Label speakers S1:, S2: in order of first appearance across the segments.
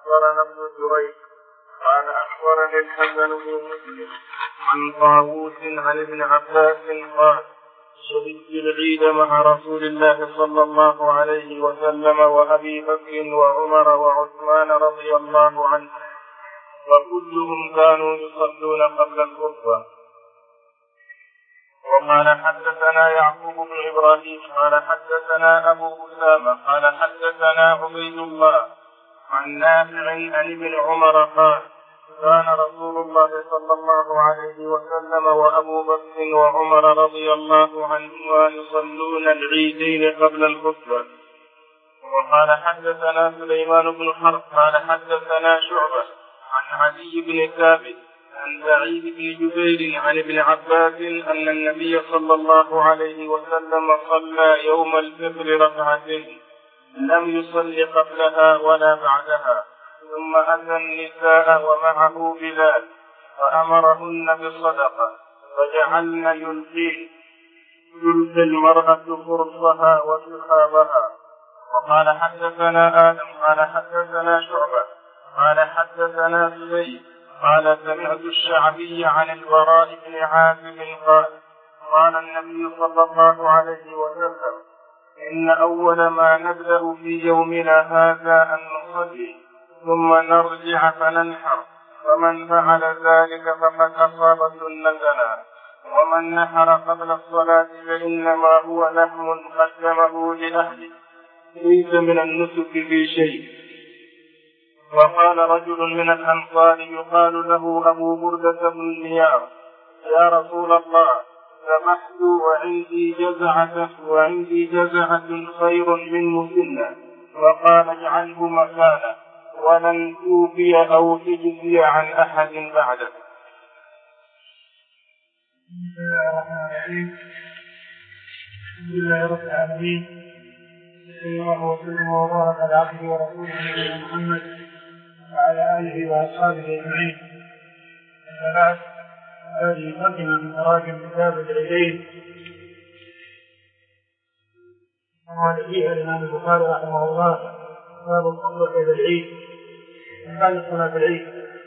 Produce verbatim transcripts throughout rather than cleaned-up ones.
S1: أخبرنا ابن جريج قال أخبرني الحسن بن مسلم عن طاووس عن ابن عباس قال شهدت العيد مع رسول الله صلى الله عليه وسلم وأبي بكر وعمر وعثمان رضي الله عنهم وكلهم كانوا يصلون قبل الخطبة. وقال حدثنا يعقوب بن إبراهيم قال حدثنا أبو أسامة قال حدثنا عبيد الله عن نافع عن ابن عمر قال كان رسول الله صلى الله عليه وسلم وأبو بكر وعمر رضي الله عنهما يصلون العيدين قبل الخطبة. وقال حدثنا سليمان بن حرب قال حدثنا شعبة عن علي بن ثابت عن سعيد بن جبير عن ابن عباس أن النبي صلى الله عليه وسلم صلى يوم الفطر ركعتين لم يصل قبلها ولا بعدها، ثم أتى النساء ومعه بلال فأمرهن بالصدقة فجعلن يلقين تلقي المرأة فرصها وسخابها. وقال حدثنا آدم قال حدثنا شعبة قال حدثنا سليم قال سمعت الشعبي عن البراء بن عازب قال قال النبي صلى الله عليه وسلم إن أول ما نبدأ في يومنا هذا أن نصلي ثم نرجع فننحر، فمن فعل ذلك فقد أصاب سنتنا، ومن نحر قبل الصلاة فإنما هو لحم قدمه لأهله ليس من النسك في شيء. وقال رجل من الأنصار يقال له أبو بردة بن نيار يا رسول الله ذبحت وعندي جزعة وعندي جزعة خير من مسنة، وقال اجعله مكانه ولن توفي أو تجزي عن أحد بعده.
S2: بسم الله الرحمن الرحيم. الحمد لله رب العالمين، صلى الله وسلم وبارك على عبده ورسوله نبينا محمد وعلى آله وأصحابه أجمعين. أما بعد، هذه مقدمة من تراجم كتاب العيدين وقال فيها الإمام البخاري رحمه الله باب الخطبة إلى العيد بعد صلاة العيد،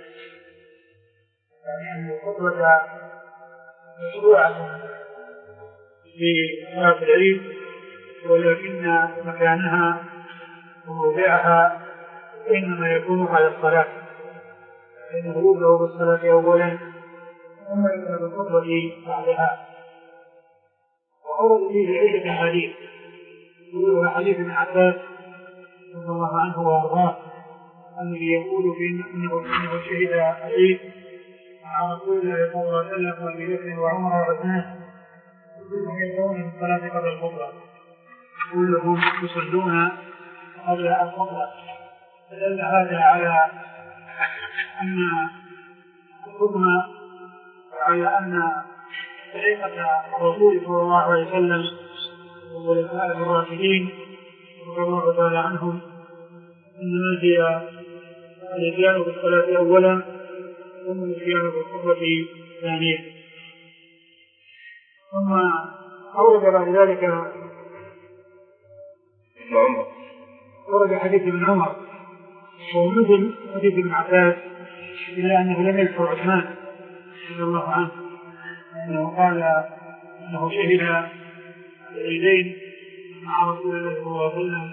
S2: يعني الخطبة مشروعة في صلاة العيد، ولكن مكانها وموضعها إنما يكون على الصلاة، فإنه يبدأ بالصلاة أولا ثم يبدأ بالخطبة بعدها. وأورد فيه عدة أحاديث، يقول حديث ابن عباس رضي الله عنه وأرضاه الذي يقول إنه إنه شهد العيد مع رسول الله صلى الله عليه وسلم وأبي بكر وعمر وعثمان كلهم يدعون بالصلاة قبل الخطبة، كلهم يصلون قبل الخطبة. فدل هذا على أن الحكم وعلى أن طريقة الرسول صلى الله عليه وسلم والخلفاء الراشدين رضي الله تعالى عنهم إنما هي الاتيان بالصلاة أولا ثم الاتيان بالخطبة ثانيا. ثم أورد بعد ذلك ورد حديث ابن عمر ومثل حديث ابن عباس، إلا أنه لم يذكر عثمان رضي الله عنه أنه قال أنه شهد العيدين مع رسول الله صلى الله عليه وسلم.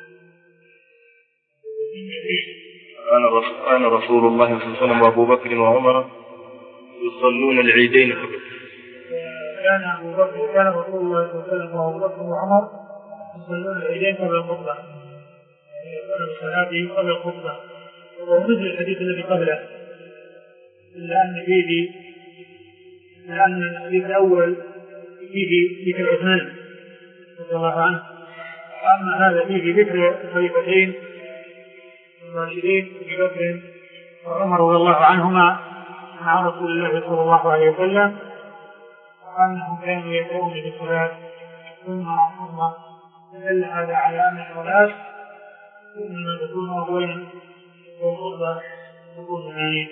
S1: كان رسول الله صلى الله عليه وسلم وأبو بكر وعمر يصلون العيدين قبل
S2: كان أبو بكر كان رسول الله صلى الله عليه وسلم وأبو بكر وعمر يصلون العيدين قبل الخطبة، يصلون الصلاة قبل الخطبة، ومثل الحديث الذي قبله، إلا أن فيه إلا أن الحديث الأول فيه ذكر عثمان رضي الله عنه، أما هذا فيه ذكر الخليفتين الراشدين أبي بكر وعمر رضي الله عنهما مع رسول الله صلى الله عليه وسلم، وأنهم كانوا يدعون بالصلاة ثم ثم دل هذا على أن الصلاة إنما تكون أولا والخطبة تكون ثانيا.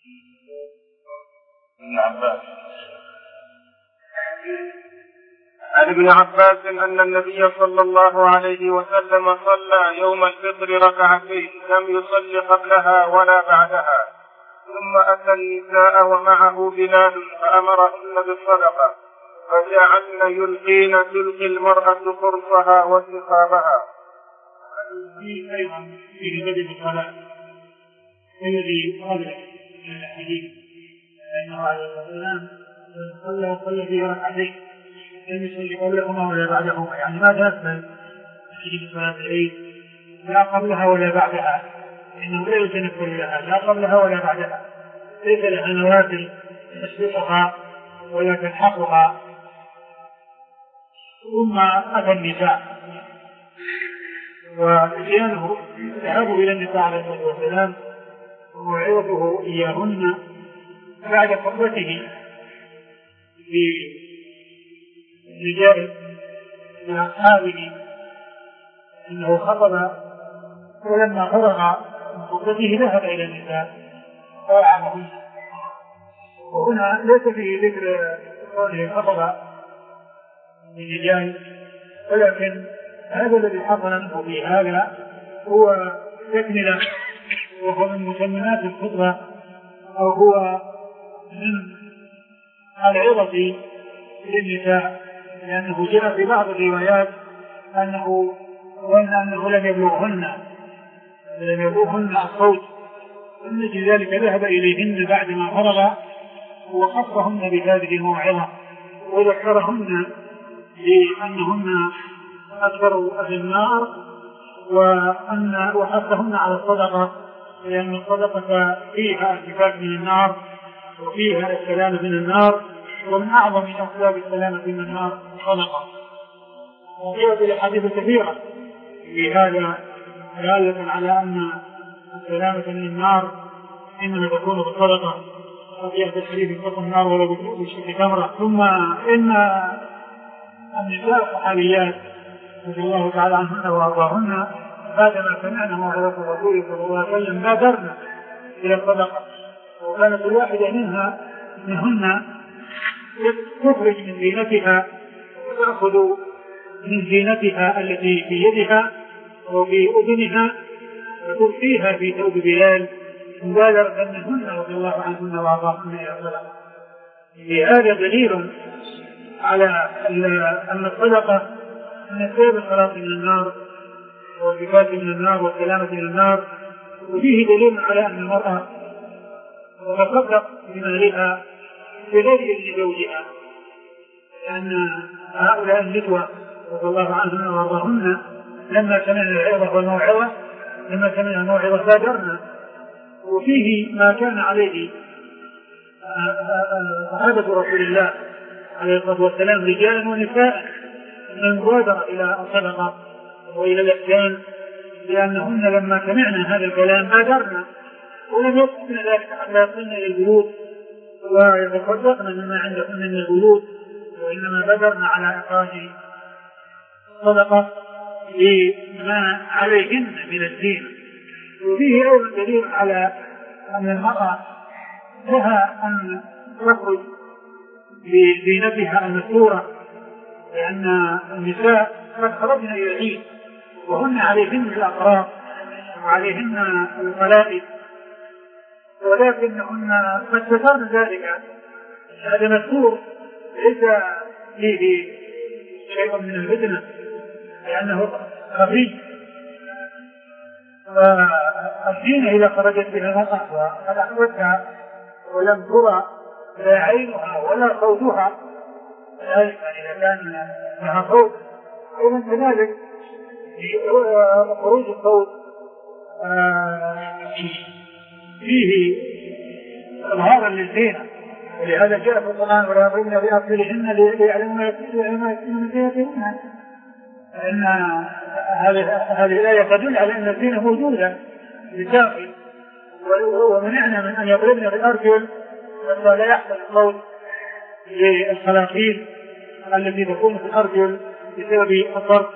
S1: ابن عباس عن ابن عباس أن النبي صلى الله عليه وسلم صلى يوم الفطر ركعتين لم يصل قبلها ولا بعدها، ثم أتى النساء ومعه بلال فأمرهن بالصدقة فجعلن يلقين تلقي المرأة قرصها وثقابها.
S2: في أيضا في بدء الصلاة الذي قبل الحديث أنه عليه السلام صلى وصلى في ركعتين لم يصلي قبلهما ولا بعدهما، يعني ما تنفذ في صلاة العيد لا قبلها ولا بعدها، إنه لا يتنفذ لها لا قبلها ولا بعدها، ليس لها نوافل تسبقها ولا تلحقها. ثم أتى النساء وإتيانه ذهبوا إلى النساء عليه الصلاة والسلام ووعظته إياهن بعد خطبته في رجال من أصحابه أنه خطب، ولما فرغ من خطبته ذهب إلى النساء ووعظهن. وهنا ليس فيه ذكر قوله خطب للرجال، ولكن هذا الذي حصل منه في هذا هو تكملة وهو من مسميات الخطبة، أو هو من العظة للنساء، لأنه جاء في بعض الروايات أنه وأن أنه لم يبلغهن لم يبلغهن الصوت، ومن ذلك ذهب إليهن بعدما فرغ وخصهن بهذه الموعظة وذكرهن بأنهن أكثر أهل النار، وأن وحثهن على الصدقة، لأن الصدقة فيها الكفاف من النار وفيها السلامة من النار، ومن أعظم أسباب السلامة من النار الصدقة. وجاءت الأحاديث كثيرة في هذا دالة على أن السلامة من النار إنما تكون بالصدقة، وفي الحديث اتقوا النار ولو بشق تمرة. ثم إن النساء الصحابيات رضي الله تعالى عنهن وأرضاهن بعدما سمعنا موعظة الرسول صلى الله عليه وسلم بادرن إلى الصدقة، وكانت الواحدة منها منهن تخرج من زينتها وتأخذ من زينتها التي في يدها وفي أذنها وتلقيها في ثوب بلال مبادرة منهن رضي الله عنهن وأرضاهن إلى الصدقة. هذا دليل على أن الصدقة من أسباب الخلاص من النار والكفاف من النار والسلامة من النار، وفيه دليل على أن المرأة تتصدق بمالها بغير إذن زوجها، لأن هؤلاء النسوة رضي الله عنهن وأرضاهن لما سمعنا العظة والموعظة لما سمعنا الموعظة بادرنا. وفيه ما كان عليه صحابة رسول الله عليه الصلاة والسلام رجالا ونساء من المبادرة إلى الصدقة وإلى الإحسان، لأنهن لما سمعنا هذا الكلام بادرنا ولم يصلنا ذلك حتى يصلنا إلى البيوت ويتصدقنا مما عندهن من البيوت، وإنما بادرنا على إخراج الصدقة لما عليهن من الدين. وفيه أيضا دليل على أن المرأة لها أن تخرج بزينتها المستورة، لأن النساء قد خرجن إلى العيد وهن عليهن الأقراط وعليهن القلائد، ولكنهن قد سترن ذلك. هذا مستور ليس فيه شيء من الفتنة لأنه خفي، فالزينة إذا خرجت بها المرأة وقد أحوتها ولم ترى لا عينها ولا صوتها، ذلك إذا كان لها صوت أيضا كذلك خروج الصوت فيه إظهارا للزينة، ولهذا جاء في القرآن ولا يضربن بأرجلهن ليعلموا ما يكتمون من زينتهن. إن هذه الآية تدل على أن الزينة موجودة بالداخل، ومنعنا من أن يضربن بالأرجل حتى لا يحصل الصوت للخلاقيل التي تكون في الأرجل بسبب الضرب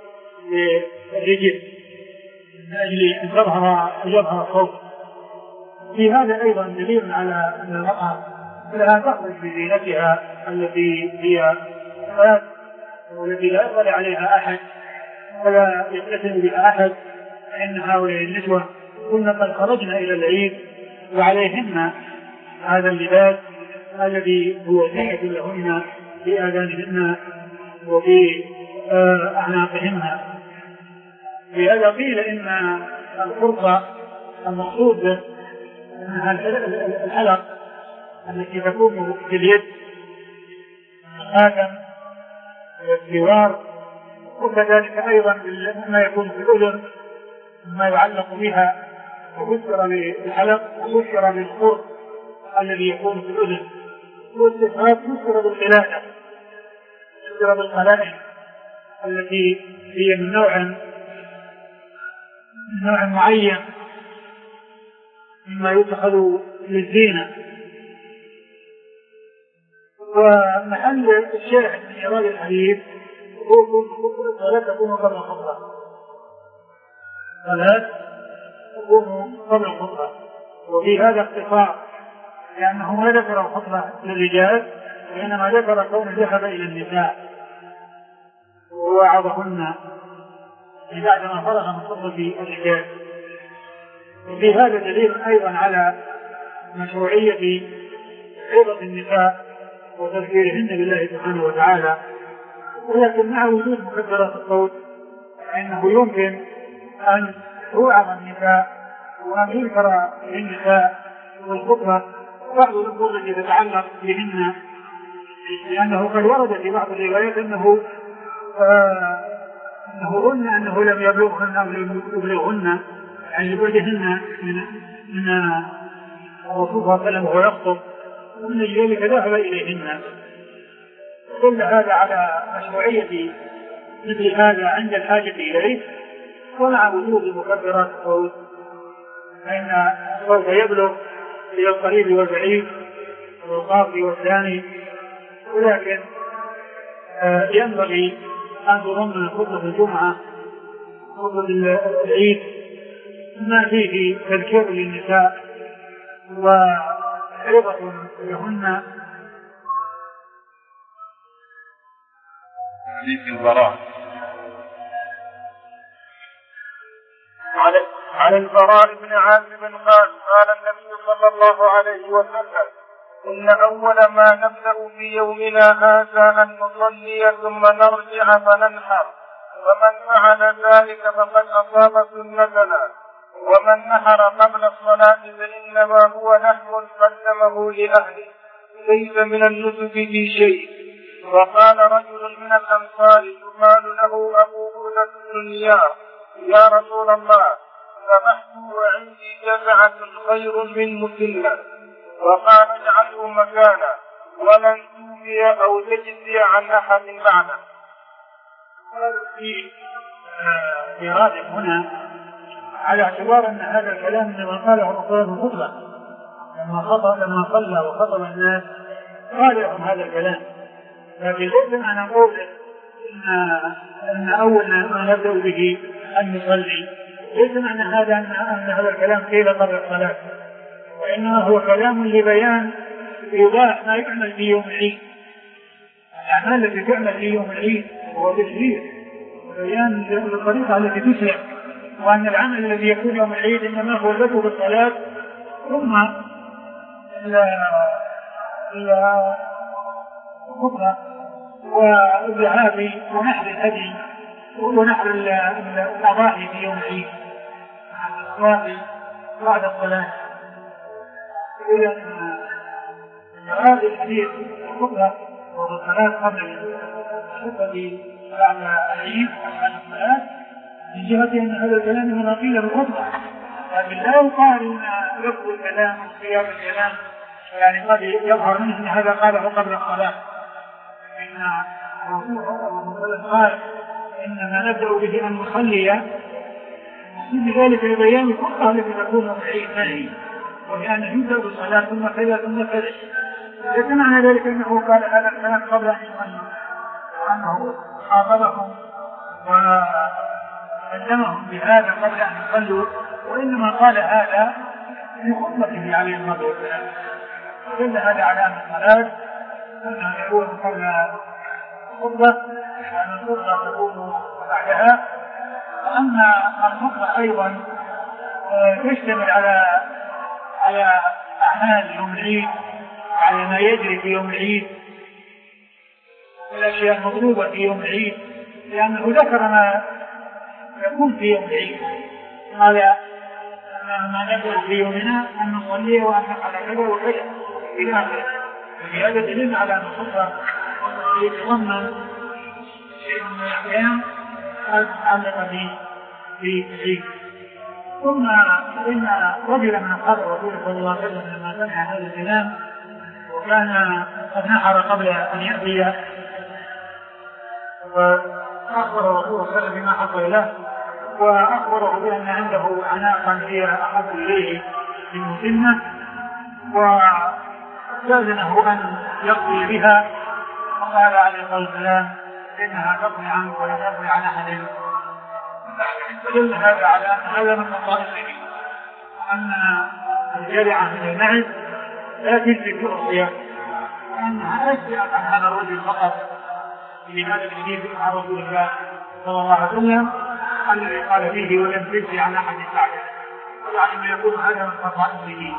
S2: للرجل من أجل أن تظهر يظهر الصوت. في هذا أيضا دليل على أن المرأة لها تخرج بزينتها التي هي والتي لا يطلع عليها أحد ولا يتأثم بها أحد، فإن هؤلاء النسوة كن قد خرجن إلى العيد وعليهن هذا اللباس الذي هو زينة لهن في آذانهن وفي أعناقهن. لهذا قيل إن الخرقة المقصود به أنها الحلق التي تكون في اليد، الخاتم والسوار، وكذلك أيضا ما يكون في الأذن ما يعلق بها، وفسر بالحلق وفسر بالخرق الذي يكون في الأذن، والاستفهام فسر بالقلادة، فسر بالقلائد التي هي من نوع من نوع معين مما يتخذ للزينة. ومحل الشاهد من إيراد الحديث هو ولا تكون قبل الخطبة، ولا تكون قبل الخطبة، وفي هذا اختصار لأنه ما ذكر الخطبة للرجال وإنما ذكر كون ذهب إلى النساء ووعظهن بعدما فرغ من خطبة الرجال. وفي هذا دليل أيضا على مشروعية عظة النساء وتذكيرهن بالله سبحانه وتعالى، ولكن مع وجود مكبرات الصوت فإنه يمكن أن توعظ النساء وأن يذكر للنساء والخطبة بعض الأمور التي تتعلق بهن، لأنه قد ورد في بعض الروايات أنه آه أنه ظن أنه لم يبلغهن أو لم يبلغهن عن لبعدهن من من الرسول صلى الله عليه وسلم وهو يخطب، ومن ذلك ذهب إليهن. كل هذا على مشروعية مثل هذا عند الحاجة إليه، ومع وجود مكبرات الصوت فإن الصوت يبلغ إلى القريب والبعيد والقاضي والثاني، ولكن آه ينبغي أن تضمن خطبة الجمعة خطبة العيد ما فيه تذكير للنساء وعظة لهن.
S1: حديث البراء عن البراء بن عازب قال قال النبي صلى الله عليه وسلم: إن أول ما نبدأ في يومنا هذا أن نصلي ثم نرجع فننحر، ومن فعل ذلك فقد أصاب سنتنا، ومن نحر قبل الصلاة فإنما هو نحر قدمه لأهله، ليس من النسك في شيء. وقال رجل من الأنصار يقال له أبو بردة بن نيار: يا رسول الله، ذبحت وعندي جزعة خير من مسنة. وقال: اجعله مكانا ولن توفي أو تجزي عن أحد بعده.
S2: في إيراد هنا على اعتبار أن هذا الكلام من قاله الرسول في الخطبة لما خطب لما صلى وخطب الناس قال لهم هذا الكلام، لكن ليس أن نقول إن أن أول ما نبدأ به أن نصلي، ليس معنى هذا أن هذا الكلام قيل قبل الصلاة، وإنما هو كلام لبيان إيضاح ما يعمل في يوم العيد، الأعمال التي تعمل في يوم العيد هو تشريع وبيان الطريقة التي تشرع، وأن العمل الذي يكون يوم العيد إنما هو البدء بالصلاة ثم إلى الخطبة والذهاب ونحر الهدي ونحر الأضاحي في يوم العيد بعد الصلاة. إذا هذا الحديث الخطبة والصلاة قبل الخطبة بعد العيد بعد الصلاة من جهة أن هذا الكلام من قيل بالخطبة، لكن لا يقال أن لفظ الكلام وصياغ الكلام يعني قد يظهر منه أن هذا قاله قبل الصلاة، إن الرسول صلى الله عليه وسلم قال: إنما نبدأ به أن نصلي، بذلك لبيان الخطبة التي تكون في العيد نهي، وبأن يبدأ بالصلاة ثم كذا ثم كذا. ليس معنى ذلك أنه قال هذا الكلام قبل أن يصلوا، وأنه خاطبهم وقدمهم بهذا قبل أن يصلوا، وإنما قال هذا في خطبته عليه الصلاة والسلام. دل هذا على أن الصلاة أنها تكون قبل الخطبة وأن الخطبة تكون بعدها. وأما الخطبة أيضا تشتمل على على أعمال يوم العيد، على ما يجري في يوم العيد، الأشياء المطلوبة في يوم العيد، لأنه ذكر ما يكون في يوم العيد. قال ما نقول في يومنا أن نصلي وأن نفعل كذا وكذا إلى آخره. هذا دليل على أن الخطبة يتضمن شيء من الأحكام المتعلقة في العيد. ثم إن رجلا من أصحاب الرسول صلى الله عليه وسلم لما سمع هذا الكلام وكان قد نحر قبل أن يأتي، فأخبر الرسول صلى الله عليه وسلم بما حصل له، وأخبره بأن عنده عناقا هي أحب إليه من مسنة، واستأذنه أن يقضي بها، وقال عليه الصلاة والسلام إنها تقضي عنك ولا تقضي عن أحد. فدل هذا على أن هذا من مصائبه، أن الجرعة من المعز لا تجزي في الصيام، وأنها أشياء عن هذا الرجل فقط في هذا الحديث عن رسول الله صلى الله عليه وسلم الذي قال فيه ولم تجزي عن أحد بعده، يعني ما يكون هذا من مصائبه.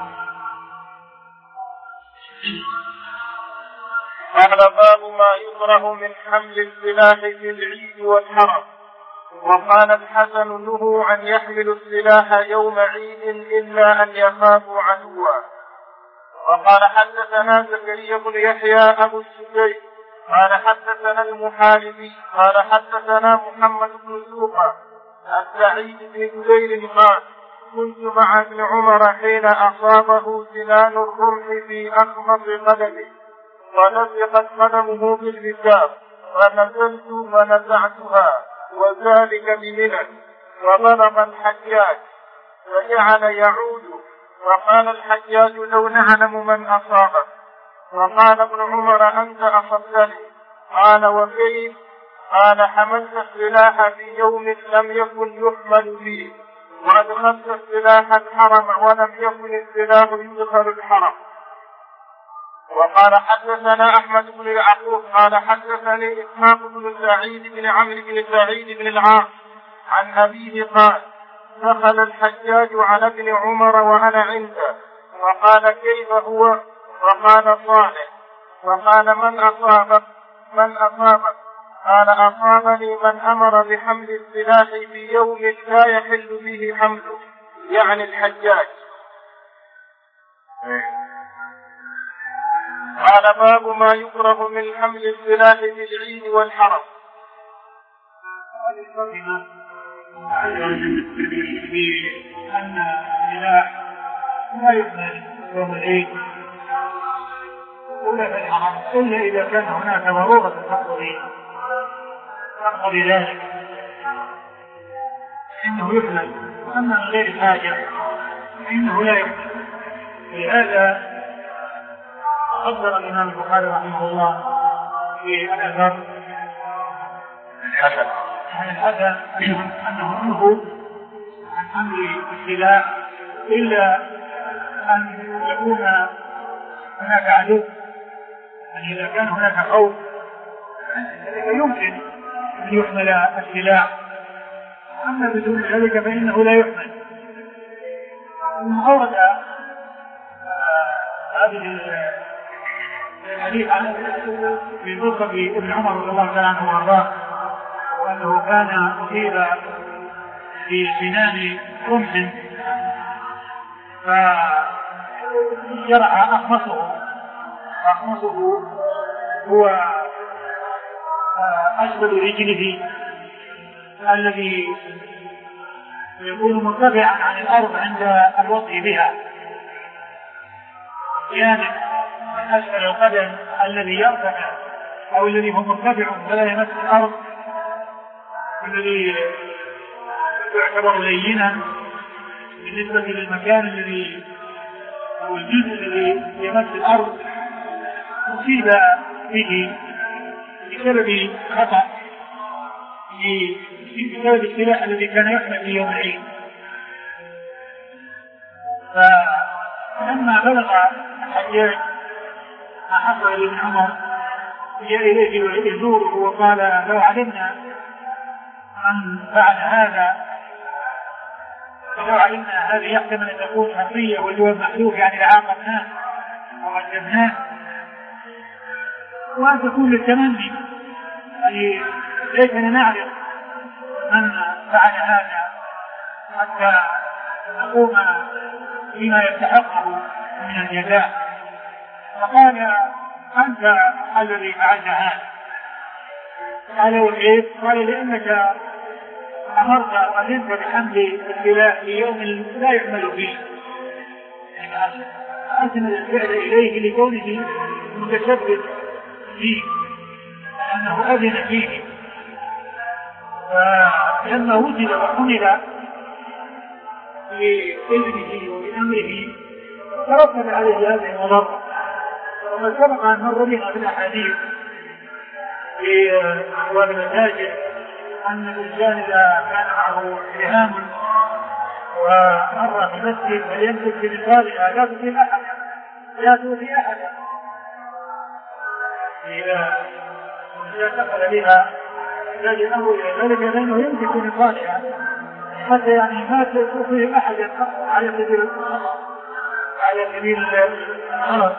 S1: قال باب ما يكره من حمل السلاح في العيد والحرم. وقال الحسن نهوا عن يحمل السلاح يوم عيد إلا أن يخافوا عدوا. وقال حدثنا زكريا بن يحيى أبو السدي قال حدثنا المحاربي قال حدثنا محمد بن سوقة السعيد بن جبير قال كنت مع ابن عمر حين أصابه سنان الرمح في أخمص قدمه ولصقت قدمه بالركاب فنزلت فنزعتها وذلك بمنى، وبلغ الحجاج فجعل يعود، وقال الحجاج لو نعلم من أصابه. وقال ابن عمر أنت أصبتني. قال وكيف؟ قال حملت السلاح في يوم لم يكن يحمل فيه، وأدخلت السلاح الحرم ولم يكن السلاح يدخل الحرم. وقال حدثنا أحمد بن يعقوب قال حدثني إسحاق بن سعيد بن عمرو بن سعيد بن العاص عن أبيه قال دخل الحجاج على ابن عمر وأنا عنده، وقال كيف هو؟ وقال صالح. وقال من أصابك؟ من أصابك؟ قال أصابني من أمر بحمل السلاح في يوم لا يحل فيه حمله، يعني الحجاج. قال باب ما يكره من حمل السلاح في العيد والحرم.
S2: أن السلاح لا يحمل يوم العيد ولا في الحرم إلا إذا كان هناك ضرورة تقتضي ذلك إنه يحمل، أما من غير حاجة إنه لا يحمل. لهذا قدر الإمام البخاري رحمه الله في الأثر
S1: الحسن
S2: عن الحسن أنه نهوا عن حمل السلاح إلا أن يكون هناك عدو، يعني إذا كان هناك خوف يمكن أن يحمل السلاح، أما بدون ذلك فإنه لا يحمل. أورد هذه الحديث عن في موقف ابن عمر رضي الله تعالى عنه وارضاه وانه كان اصيب في سنان رمح فجرح اخمصه، اخمصه هو اسفل رجله الذي يكون مرتفعا عن الارض عند الوطء بها، يعني من أسفل القدم الذي يرتفع أو الذي هو مرتفع فلا يمس الأرض، الذي يعتبر لينا بالنسبة للمكان الذي أو الجزء الذي يمس الأرض، أصيب به بسبب خطأ بسبب السلاح الذي كان يحمل في يوم العيد. فلما بلغ الحجاج ما حصل لابن عمر جاء إليه يزوره وقال لو علمنا من فعل هذا لو علمنا هذه يحتمل أن تكون حصية والجواب محذوف يعني لعاقبناه وعذبناه، وأن تكون للتمني ليتنا نعرف من فعل هذا حتى نقوم بما يستحقه من الجزاء. فقال أنت الذي فعلت هذا. قالوا كيف؟ قال لأنك أمرت وأذنت بحمل السلاح في يوم لا يحمل فيه، يعني أسند الفعل إليه لكونه متسبب فيه لأنه أذن فيه، فلما وجد وحمل بإذنه وبأمره ترتب عليه هذه المضرة. وقد سبق أن مر بنا في الأحاديث في أبواب المساجد أن الإنسان إذا كان معه سهام ومر في المسجد فليمسك بمثالها لا تؤذي أحدا لا تؤذي أحدا إذا دخل بها الذي أمر ذلك لأنه يمسك بمثالها حتى يعني ما تؤذي أحدا على سبيل الخطأ على سبيل الغلط.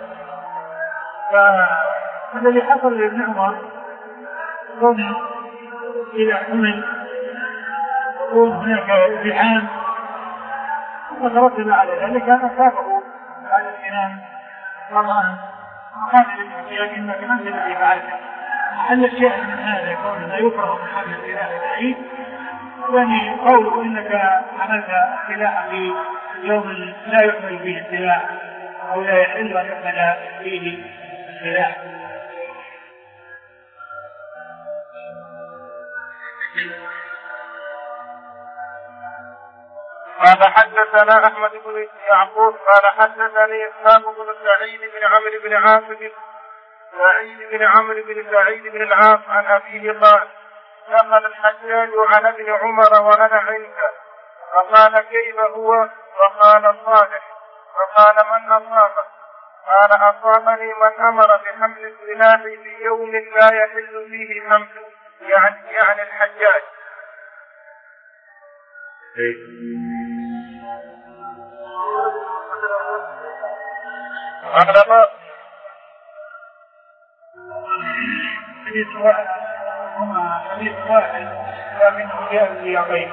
S2: فالذي حصل لابن عمر كونه إذا حمل يكون هناك ازدحام وترتب على ذلك أن أصابه على الإمام طبعا قال للمسيح إنك من الذي فعلت. هل الشيء من هذا يكون لا يكره من حمل السلاح البعيد؟ يعني قوله إنك عملت سلاحا في يوم لا يحمل فيه السلاح أو لا يحل أن يحمل فيه السلاح.
S1: قال حدثنا أحمد بن يعقوب قال حدثني إسحاق بن سعيد بن عمرو بن عاصم سعيد بن عمرو بن سعيد بن العاص عن أبيه قال دخل الحجاج على ابن عمر وأنا عنده فقال كيف هو؟ فقال صالح. فقال من أصابه؟ قال أصابني من أمر بحمل السلاح في يوم لا يحل فيه حمله يعني, يعني الحجاج. قال ما
S2: حديث واحد هما حديث واحد لكنه جاء في يقين.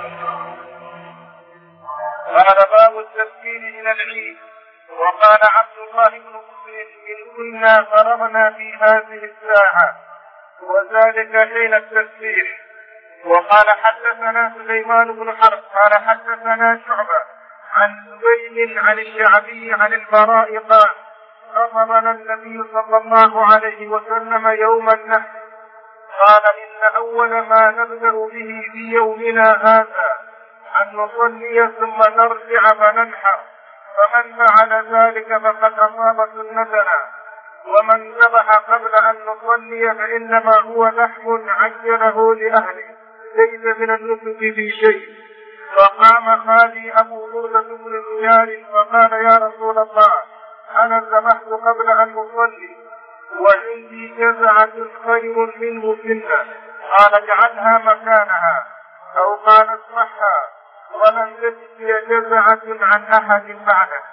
S1: قال باب التسكين إلى العيد. وقال عبد الله بن مسلم إن كنا فرغنا في هذه الساعة وذلك حين التسبيح. وقال حدثنا سليمان بن حرب قال حدثنا شعبة عن زبيد عن الشعبي عن البراء قال خطبنا النبي صلى الله عليه وسلم يوم النحر قال إن أول ما نبدأ به في يومنا هذا أن نصلي ثم نرجع فننحر فمن فعل ذلك فقد أصاب سنتنا ومن ذبح قبل أن نصلي فإنما هو لحم عجله لأهله ليس من النسك في شيء. فقام خالي أبو بردة بن نيار فقال يا رسول الله أنا ذبحت قبل أن نصلي وعندي جزعة خير منه سنة قال اجعلها مكانها أو قال اصلحها ولن تجزي جزعة عن أحد بعده.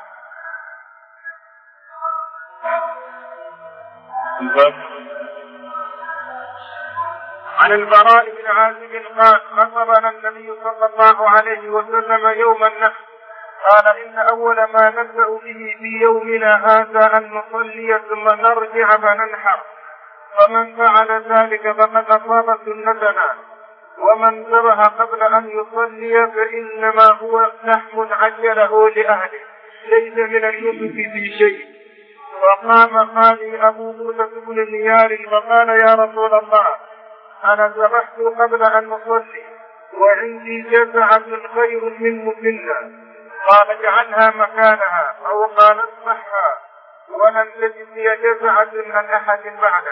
S1: عن البراء بن عازب قال خطبنا النبي صلى الله عليه وسلم يوم النحر قال إن أول ما نبدأ به في يومنا هذا أن نصلي ثم نرجع فننحر فمن فعل ذلك فقد أصاب سنتنا ومن ذبح قبل أن يصلي فإنما هو لحم عجله لأهله ليس من النسك في شيء. وقام خالي أبو موسى بن نيار فقال يا رسول الله أنا ذبحت قبل أن نصلي وعندي جزعة خير من مسنة قال اجعلها مكانها أو قال اصلحها ولن تجزي جزعة عن أحد بعده.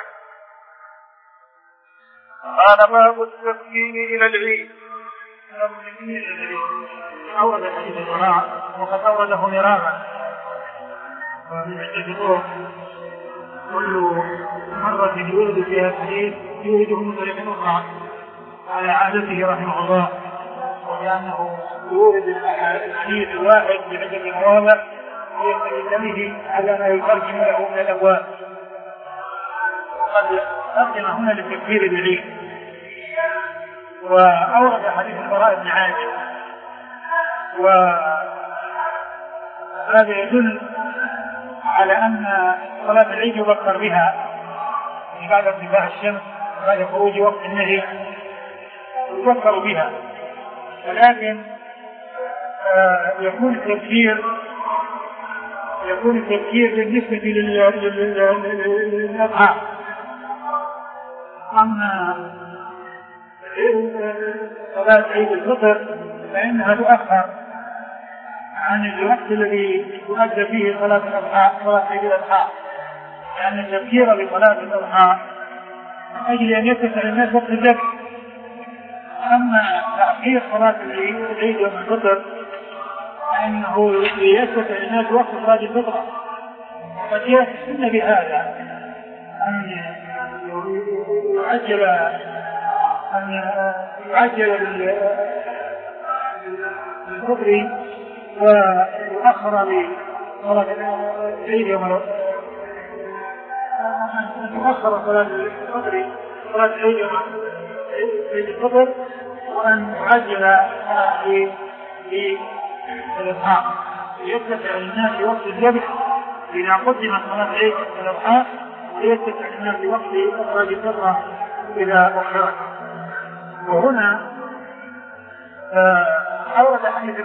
S1: قال باب التسكين إلى العيد.
S2: أورد حديث البراء وقد أورده مرارا ومن عدة طرق كل مرة يورد فيها الحديث يورده من طريق أخرى على عادته رحمه الله، ولأنه يورد الحديث الواحد بعدة مواضع ليستدل به على ما يترجم له من الأبواب. قد أقدم هنا للتكفير بالعلم. وأورد حديث البراء بن عازب، وهذا يدل على أن صلاة العيد يبكر بها بعد ارتفاع الشمس بعد خروج وقت النهي يبكر بها، ولكن آه يكون التبكير يكون التبكير بالنسبة للأضحى. أما صلاة عيد الفطر فإنها تؤخر عن الوقت الذي تؤدى فيه صلاة الأضحى صلاة عيد الأضحى، لأن التبكير بصلاة الأضحى من أجل أن يتسع الناس وقت الذبح. أما تأخير صلاة العيد يوم الفطر فإنه ليتسع الناس وقت صلاة الفطر. وقد جاءت السنة بهذا أن يعجل أن يعجل بالفطر ويؤخر لصلاة العيد يوم أن تؤخر صلاة الفطر صلاة العيد يوم الفطر، وأن يعجل للأضحى ليتسع الناس وقت الذبح. إذا قدمت صلاة العيد الأضحى ليتسع الناس وقت إخراج الفطر إذا أخرت. وهنا أورد حديث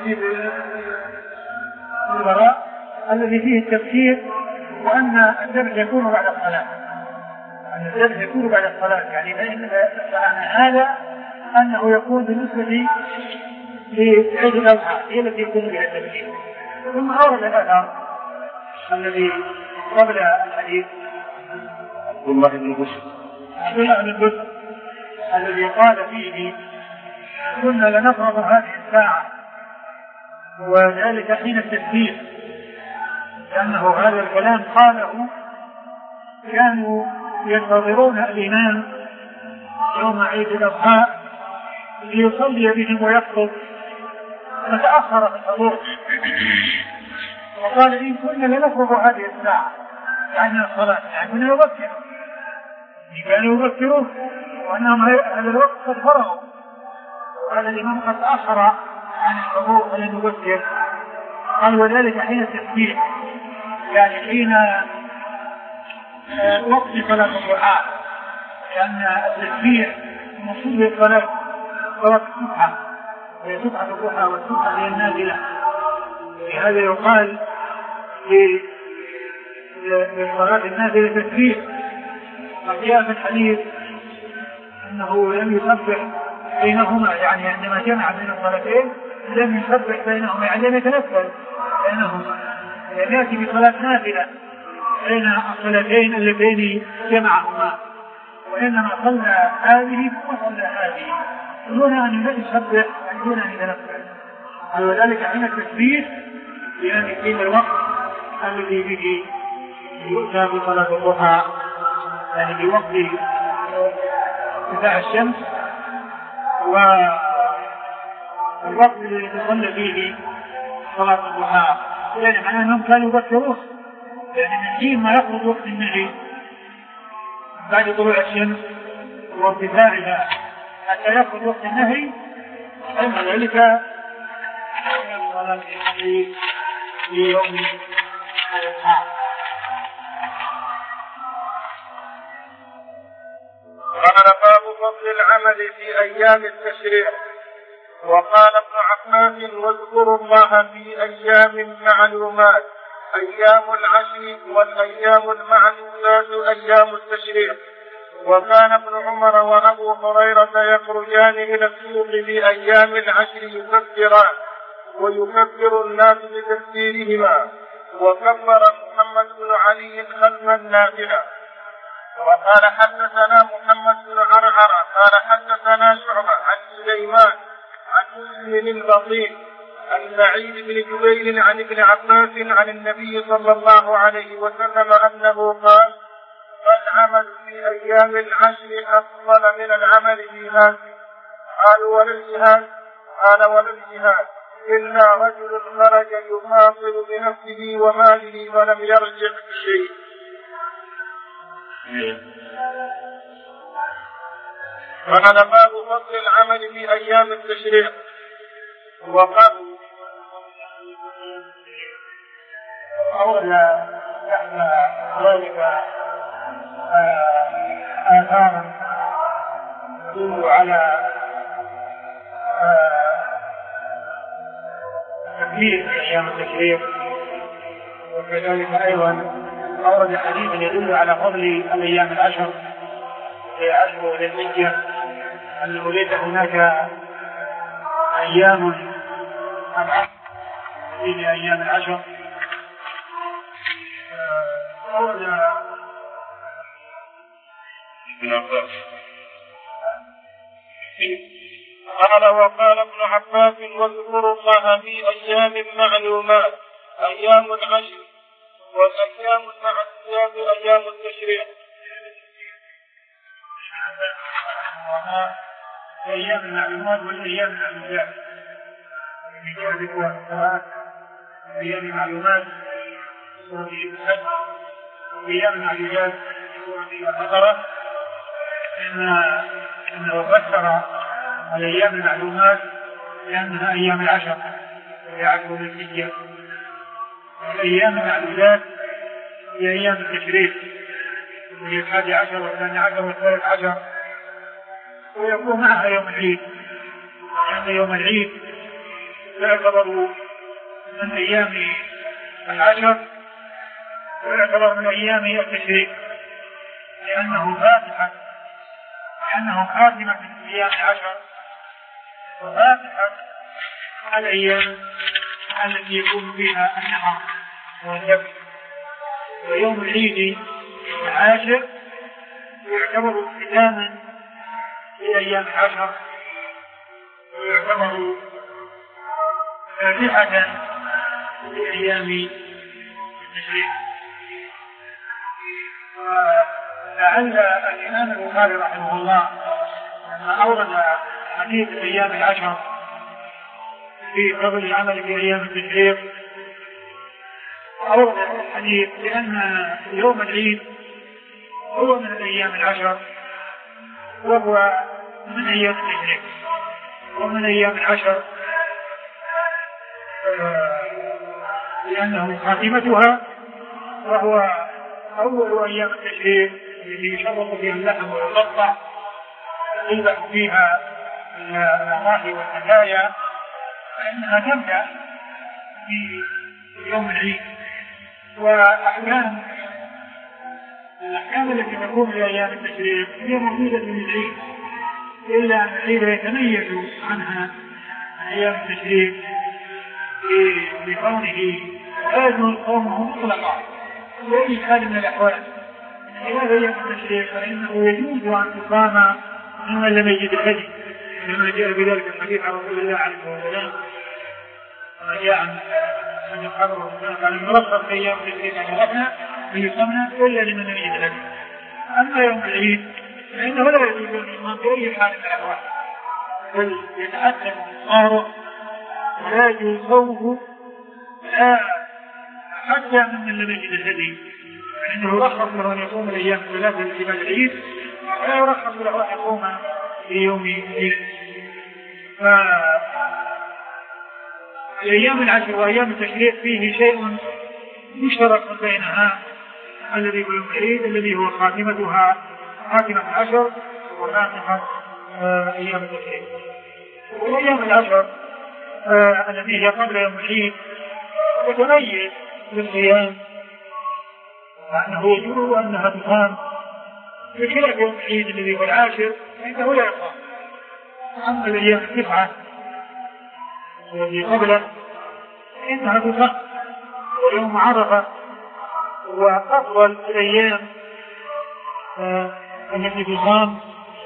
S2: البراء الذي فيه التفسير وأن الذبح يكون بعد الصلاة، أن الذبح يكون بعد الصلاة، يعني فأن هذا أنه يكون بالنسبة لعيد الأضحى هي التي يكون بها الذبح. ثم أورد الأثر الذي قبل الحديث عبد الله بن بشر عبد الله بن بشر الذي قال فيه كنا لنفرض هذه الساعة، وذلك حين التكبير، لأنه هذا الكلام قاله كانوا ينتظرون الإمام يوم عيد الأضحى ليصلي بهم ويخطب، فتأخر في الحضور وقال إن كنا لنفرض هذه الساعة يعني الصلاة، يعني كنا نبكر، كانوا يبكرون وأنهم هذا الوقت قد فرغوا، وقال الإمام قد تأخر عن الحضور فلن نبكر. قال وذلك حين التكبير، يعني حين وقت صلاة الضحى، لأن التكبير مقصود بالصلاة صلاة الصبح، هي سبحة الضحى والسبحة هي النازلة. لهذا يقال للصلاة النازلة تكبير. قد جاء في الحديث أنه لم يسبح بينهما، يعني عندما جمع بين الصلاتين لم يسبح بينهما، يعني لم يتنفل بينهما، يعني يأتي بصلاة نافلة بين الصلاتين اللتين جمعهما، وإنما صلى هذه وصلى هذه دون أن يسبح دون أن يتنفل. وذلك حين التكبير لأن يقيم الوقت الذي به يؤتى بصلاة الضحى، يعني بوقت ارتفاع الشمس، والوقت الذي تصلى فيه صلاة الضحى. يعني معناه أنهم كانوا يبكرون، يعني من حين ما يخرج وقت النهي بعد طلوع الشمس وارتفاعها حتى يخرج وقت النهي، أما ذلك الصلاة في يوم الأضحى.
S1: قال باب فضل العمل في أيام التشريع. وقال ابن عباس واذكروا الله في أيام معلومات، أيام العشر والأيام المعدودات أيام التشريع. وكان ابن عمر وأبو هريرة يخرجان إلى السوق في أيام العشر يكبران ويكبر الناس بتكبيرهما، وكبر محمد بن علي خلف النافلة. وقال حدثنا محمد بن عرعر قال حدثنا شعبة عن سليمان عن مسلم البطيل عن سعيد بن جبير عن ابن عباس عن النبي صلى الله عليه وسلم أنه قال: العمل في أيام العشر أفضل من العمل فيها. قالوا: ولا الجهاد؟ قال: ولا الجهاد إلا رجل خرج يقاتل بنفسه وماله فلم يرجع بشيء. وهذا باب فضل العمل في أيام التشريق. وقال
S2: أولا تحت ذلك آثارا تدل على تكبير في أيام التشريق، وكذلك أيضا أورد حديث يدل على فضل الأيام العشر في عشر ذي الحجة، أنه ليس هناك أيام في أيام العشر. أورد
S1: ابن عباس قال: وقال ابن عباس: واذكروا الله في أيام معلومات، أيام العشر، والأيام المعدودات أيام التشريق.
S2: أيام المعلومات والأيام المعدودات، في جهة والصلاة، أيام المعلومات سورة الحج، وأيام المعدودات سورة البقرة. إن إنه فسر الأيام المعلومات لأنها أيام العشر وهي عشر ذي الحجة، والأيام المعدودات هي أيام التشريق وهي الحادي عشر والثاني عشر والثالث عشر، ويكون معها يوم العيد، لأن يوم العيد يعتبر من أيام العشر ويعتبر من أيام التشريق، لأنه فاتحة لأنه خاتمة من أيام العشر وفاتحة الأيام التي يكون فيها النحر والذبح. ويوم العيد العاشر يعتبر ختاما لأيام العشر، ويعتبر فاتحة لأيام التشريق. لعل الإمام البخاري رحمه الله لما أورد حديث أيام العشر في فضل العمل في أيام التشريق أورد الحديث لأن يوم العيد هو من الأيام العشر، وهو من أيام التشريق ومن أيام العشر، لأنه خاتمتها، وهو أول أيام التشريق التي يشرط فيها اللحم والقطع، يذبح فيها الأضاحي والهدايا، فإنها تبدأ في يوم العيد. وأحيانا الأحكام التي تكون في أيام التشريق هي موجودة من العيد، إلا أن العيد يتميز عنها أيام التشريق بكونه لا يجوز قومه مطلقا بأي حال من الأحوال. لهذا أيام التشريق فإنه يجوز أن تقام ممن لم يجد الهدي، كما جاء بذلك الحديث عن رسول الله عليه الصلاة والسلام، كما جاء عن من يقرر قال يرخص أيام التشريق عن رفنا فيقامنا إلا لمن لم يجد الهدي. أما يوم العيد فإنه لا يجوز الإمام بأي حال من الأحوال، بل يتحكم الصارخ ولا يجوز قومه لا حتى من لم يجد الهدي، فإنه يرخص له أن يقوم الأيام الثلاثة التي بعد العيد، ولا يرخص له أن يقوم في يوم العيد. فالأيام العشر وأيام التشريق فيه شيء مشترك بينها، الذي هو يوم العيد الذي هو خاتمتها خاتمة العشر وخاتمة أيام التشريق. والأيام العشر التي هي قبل يوم العيد تتميز بالصيام، وأنه يجوز أنها تقام بخلاف يوم العيد الذي هو العاشر فإنه لا يقام. أما الأيام التسعة التي قبله إنها تقام، ويوم عرفة وأفضل الأيام التي تقام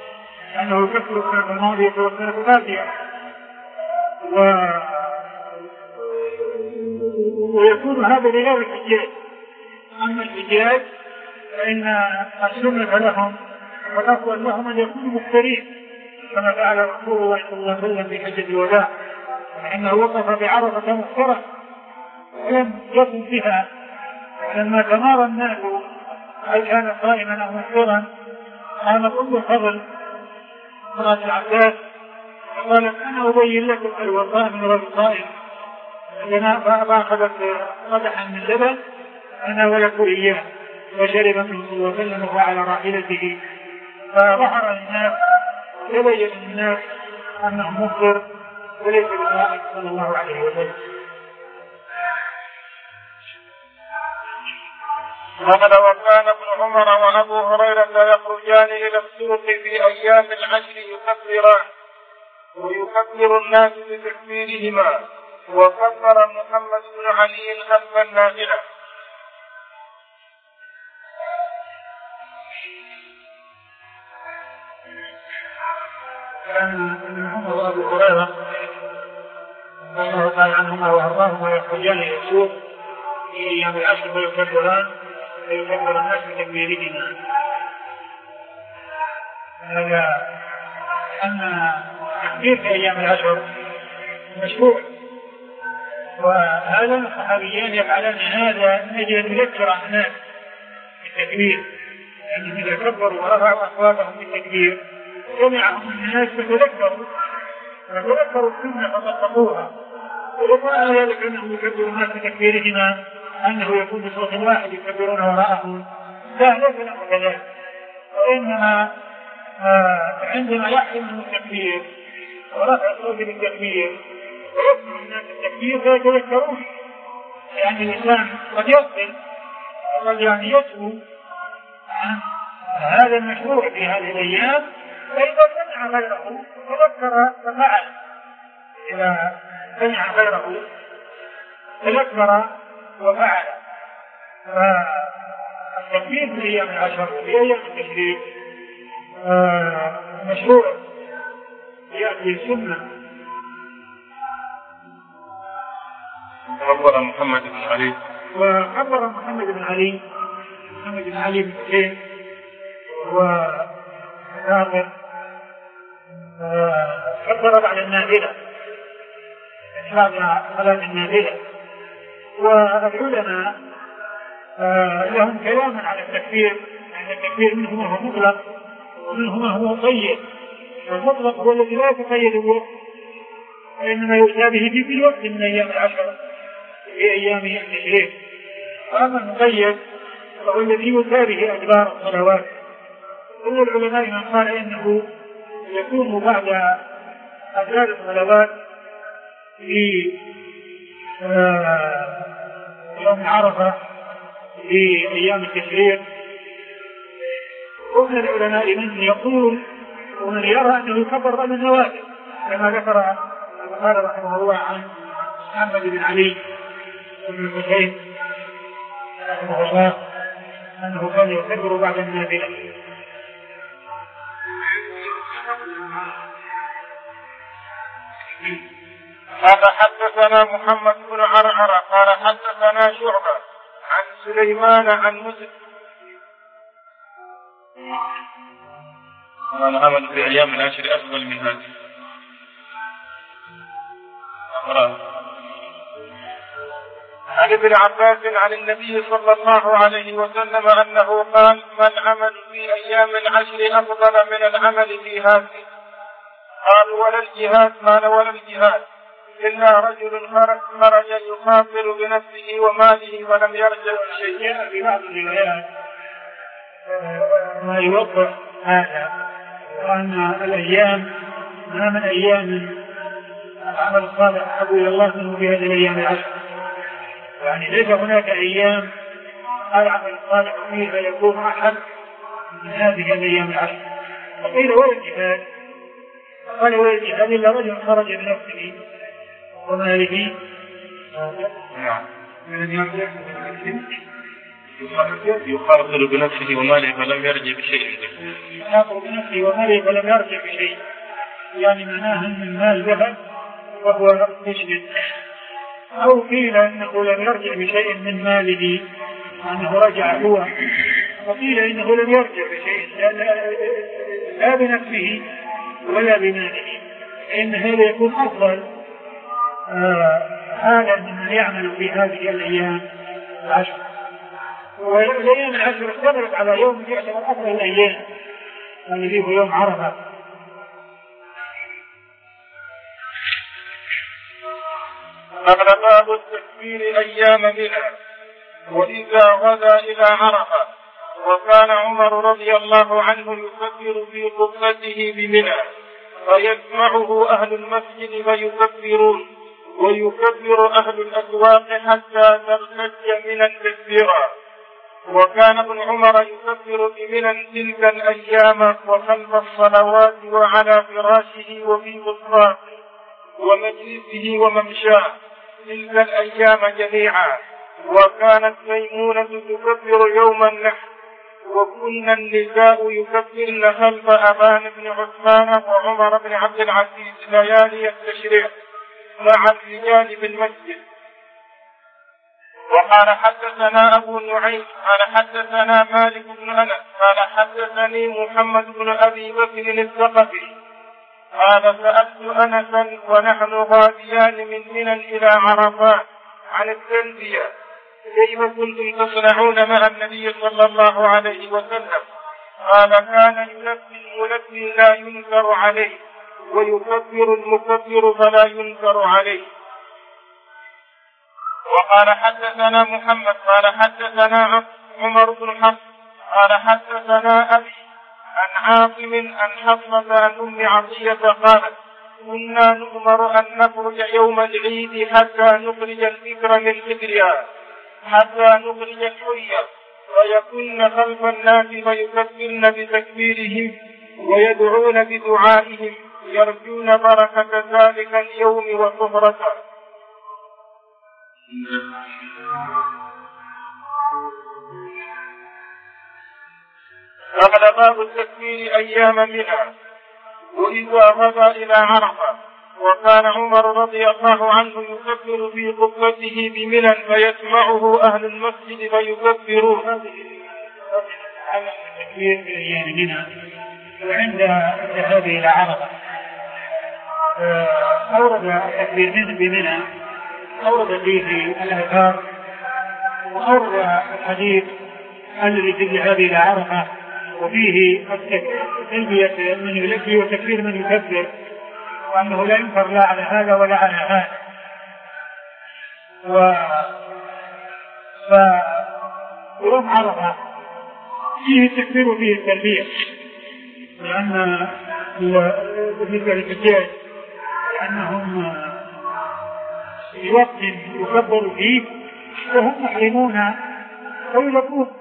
S2: لأنه يكفر السنة الماضية والسنة الآتية، هذا لغير الحجاج. أما الحجاج فإن السنة لهم والأفضل لهم أن يكونوا مفترين كما فعل رسول الله صلى الله عليه وسلم في حجة الوداع، فإنه وقف بعرفة مفترا ولم يقم بها. لما تمارى الناس هل كان صائما أو مفترا قام أم فضل امرأة العباس قالت أنا أبين لكم الوفاء من رجل صائم، فأخذت قدحا من لبن فناولته إياه وشرب منه صلى الله عليه وسلم وعلى راحلته، فظهر الناس تبين الناس أنه مفطر وليس بالصائم صلى الله عليه وسلم.
S1: قال وكان ابن عمر وابو هريره يخرجان الى السوق في ايام العشر يكبران ويكبر الناس بتكبيرهما، وكبر محمد بن علي خلف النافله.
S2: كان ابن عمر وابو هريره الله تعالى عنهما وارضاهما يخرجان الى السوق في ايام العشر ويكبران ويكبر الناس بتكبيرهما. هذا أن التكبير في أيام العشر مشروع، وهذا الصحابيان يفعلان هذا من أجل أن يذكر الناس بالتكبير، يعني إذا كبروا ورفعوا أصواتهم بالتكبير سمعهم الناس فتذكروا فتذكروا السنة فطبقوها، وقال ذلك أنهم يكبروا الناس بتكبيرهما أنه يكون بصوت واحد يكبرون وراءهم، لا ليس له كذلك، وإنما آه عندما يحرم التكبير ورفع الصوت بالتكبير ويسمع الناس التكبير فيتذكرون، يعني الإنسان قد يصل وقد يعني يسهو عن هذا المشروع في هذه الأيام، فإذا سمع غيره تذكر ففعل، إذا سمع غيره تذكر وفعل. فالتكبير في أيام العشر في أيام التشريق آه مشروع يأتي السنة.
S1: وكبر محمد بن علي
S2: وكبر محمد بن علي محمد بن علي بن حسين وكبر كبر بعد النافلة بعد صلاة النافلة. والعلماء آه لهم كلاما على التكبير، يعني التكبير منه ما هو مطلق ومنه ما هو مقيد. المطلق هو الذي لا يتقيد بوقت، وإنما يؤتى به في كل وقت من أيام العشر في أيام التشريق. وأما المقيد فهو الذي يؤتى به أدبار الصلوات. كل العلماء من قال إنه يكون بعد أدبار الصلوات في آه يوم عرفة في أيام التشريق. ومن العلماء من يقول ومن يرى أنه يكبر بعد النوافل كما ذكر البخاري رحمه الله عن محمد بن علي بن الحسين رحمه الله أنه كان يكبر بعد النافلة.
S1: قال حدثنا محمد بن عرعر قال حدثنا شعبة عن سليمان عن مسلم قال العمل في أيام العشر أفضل من هذه. عن ابن عباس عن النبي صلى الله عليه وسلم أنه قال ما العمل في أيام العشر أفضل من العمل في هذه؟ قالوا ولا الجهاد؟ قال ولا الجهاد إلا رجل خرج يقاتل بنفسه وماله ولم يرجع بشيء.
S2: في بعض الروايات ما يوضح هذا، وأن الأيام ما من أيام العمل الصالح أحب إلى الله منه في هذه الأيام العشر، يعني ليس هناك أيام العمل الصالح فيه فيكون أحد من هذه الأيام العشر. وقيل ولا الجهاد، قال ولا الجهاد إلا رجل خرج بنفسه وماله
S1: نعم يقاتل بنفسه وماله فلم يرجع بشيء.
S2: يقاتل بنفسه وماله فلم يرجع بشيء، يعني معناه أن المال ذهب وهو يشهد أو قيل إنه لم يرجع بشيء من ماله أنه رجع هو، وقيل إنه لم يرجع بشيء لا بنفسه ولا بماله، إن هذا يكون أفضل حالا من من يعمل في هذه الأيام العشر. والأيام العشر استمرت على يوم يعتبر أفضل الأيام الذي هو يوم عرفة.
S1: قال باب التكبير أيام منى وإذا غدا إلى عرفة. وكان عمر رضي الله عنه يكبر في خطبته بمنى فيسمعه أهل المسجد فيكبرون ويكبر أهل الأسواق حتى ترتج منى تكبيرا. وكان ابن عمر يكبر بمنى تلك الأيام وخلف الصلوات وعلى فراشه وفي بسطامه ومجلسه وممشاه تلك الأيام جميعا. وكانت ميمونة تكبر يوم النحر وكنا النساء يكبرن خلف أبان بن عثمان وعمر بن عبد العزيز ليالي التشريق مع الرجال بالمسجد. وقال حدثنا أبو نعيم قال حدثنا مالك بن أنس قال حدثني محمد بن أبي بكر الثقفي قال سألت أنسا ونحن غاديان من منى إلى عرفات عن التلبية كيف كنتم تصنعون مع النبي صلى الله عليه وسلم؟ قال كان يلبي الملبي لا ينكر عليه ويكبر المكبر فلا ينكر عليه. وقال حدثنا محمد قال حدثنا عمر بن حفص قال حدثنا أبي عن عاصم عن حفصة عن أم عطية قالت كنا نؤمر أن نخرج يوم العيد حتى نخرج الفكر من فكرها حتى نخرج الحية ويكن خلف الناس فيكبرن بتكبيرهم ويدعون بدعائهم يرجون بركة ذلك اليوم وطهرته. قال باب التكبير أيام منى وإذا غدا إلى عرفة. وكان عمر رضي الله عنه يكبر في خطبته بمنى فيسمعه أهل المسجد فيكبرون.
S2: التكبير في أيام منى وعند الذهاب إلى عرفة أورد التكبير بمنى أورد فيه الآثار وأورد الحديث الذي في الذهاب إلى عرفة وفيه تلبية من يلبي وتكبير من يكبر وأنه لا ينكر لا على هذا ولا على هذا. و فيوم عرفة فيه التكبير وفيه التلبية لأن بالنسبة للحجاج لأنهم في وقت يكبر فيه وهم محرمون ويلبون.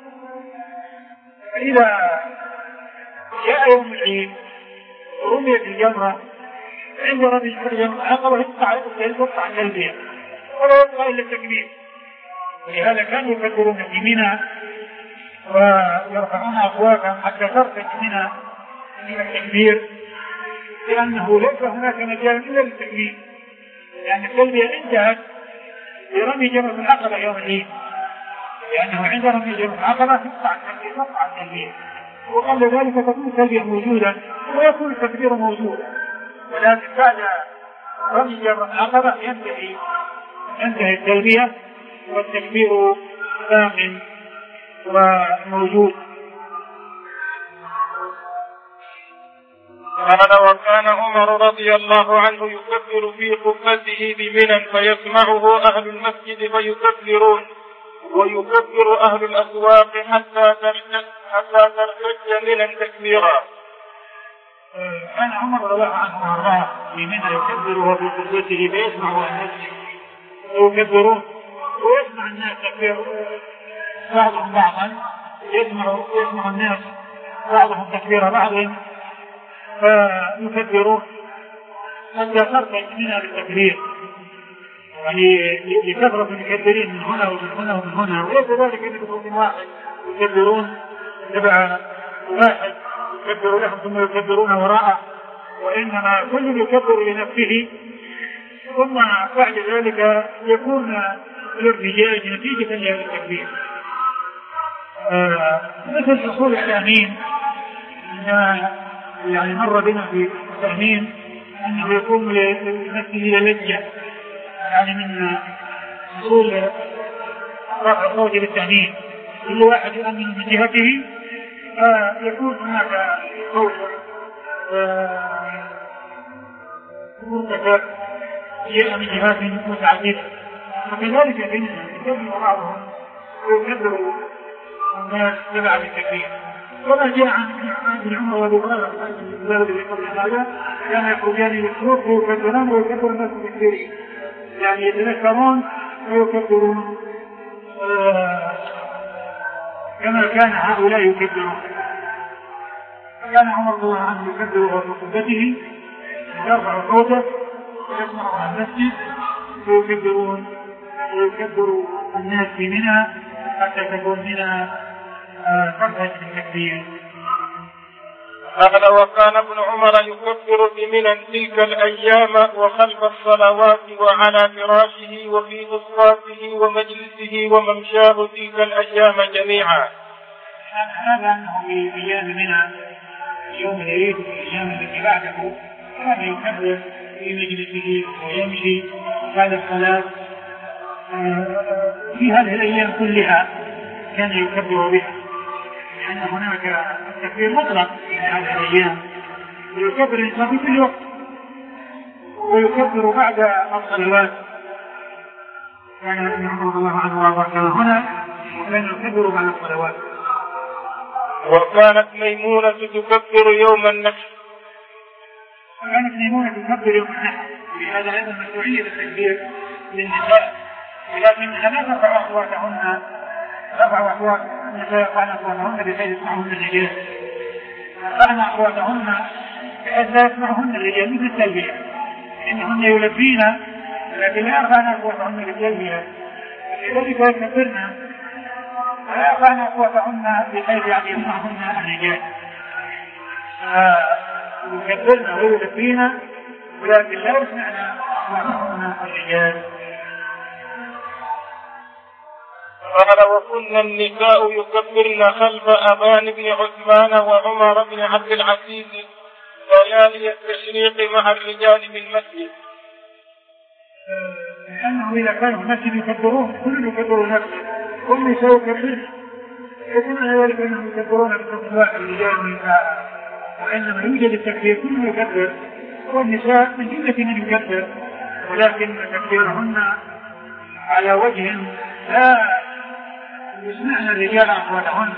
S2: فإذا جاء يوم العيد رميت الجمرة عند رمي العقبة يقطع التلبية ولا يبقى إلا التكبير. ولهذا كانوا يكبرون في منى ويرفعون أصواتهم حتى ترتج منى من التكبير لأنه ليس هناك مجال إلا للتكبير لأن التلبية انتهت برمي جمرة العقبة يوم العيد لأنه عند رمي جمرة العقبة يقطع التكبير يقطع التلبية وقبل ذلك تكون التلبية موجودا ويكون التكبير موجودا ولكن بعد رمي جمرة العقبة ينتهي ينتهي التلبية والتكبير ثامن وموجود.
S1: قال وكان عمر رضي الله عنه يكبر في خطبته بمنى فيسمعه أهل المسجد فيكبرون ويكبر أهل الأسواق حتى ترتج حتى ترتج منى تكبيرا.
S2: كان عمر رضي الله عنه وارضاه في منى يكبره في خطبته فيسمع الناس يكبرون ويسمع الناس تكبير بعضهم بعضا يسمع يسمع الناس بعضهم تكبير بعضهم فيكبرون حتى ترتج منى بالتكبير يعني لكثرة المكبرين من هنا ومن هنا ومن هنا وليس ذلك ان يكون واحد يكبرون تبع واحد يكبر لهم ثم يكبرون وراءه وانما كل يكبر لنفسه ثم بعد ذلك يكون للرجال نتيجة لهذا التكبير. آه مثل حصول التأمين، يعني مر بنا في التأمين أنه يكون لنفسه لجة، يعني من حصول رفع صوت للتأمين، كل واحد يؤمن من جهته فيكون هناك صوت مرتفع جاء من جهات متعددة. وكذلك بيننا يكبر بعضهم ويكبر الناس تبع بالتكبير. وما جاء عن ابن عمر وابي هريره هذا كان يخرجان للسوق ويكبرون ويكبر الناس بالتكبير، يعني يتذكرون ويكبرون كما كان هؤلاء يكبرون. كان عمر رضي الله عنه يكبر في خطبته، يرفع صوته ويسمع عن المسجد ويكبرون ويكبر الناس في منى حتى تكون منى فتحة التكبير.
S1: قال وكان ابن عمر يكبر بمنى تلك الأيام وخلف الصلوات وعلى فراشه وفي بسطاته ومجلسه وممشاه تلك الأيام جميعا.
S2: هذا أنه في أيام منى يوم العيد والأيام التي بعده كان يكبر في مجلسه ويمشي بعد الصلاة في هذه الأيام كلها كان يكبر بها، لأن هناك التكبير مطلق في هذه الأيام، ويكبر الإنسان في كل وقت ويكبر بعد الصلوات. كان ابن عمر رضي الله عنه وارضاه هنا وكان يكبر بعد الصلوات.
S1: وكانت ميمونة تكبر يوم النحر.
S2: كانت ميمونة تكبر يوم النحر، لهذا أيضا مشروعية التكبير للنساء، ولكنها لا ترفع أصواتهن رفع أصوات النساء يرفعن أصواتهن بحيث يسمعهن الرجال، رفعن أصواتهن بحيث لا يسمعهن الرجال مثل التلبية، إنهن يلبين لكن لا يرفعن أصواتهن بالتلبية، لذلك يكبرن لا يرفعن أصواتهن بحيث يعني يسمعهن الرجال، يكبرن ويلبين ولكن لا يسمعن أصواتهن الرجال.
S1: قال وكنا النساء يكبرن خلف أبان بن عثمان وعمر بن عبد العزيز ليالي التشريق مع الرجال بالمسجد.
S2: لأنه إذا كانوا المسجد يكبرون كل يكبرون نفسه، كل نساء يكبرن، يكون ذلك أنهم يكبرون بصوت واحد الرجال والنساء، وإنما يوجد التكبير كل يكبر، والنساء من جملة من يكبر، ولكن تكبيرهن على وجه لا يسمعن الرجال أصواتهن،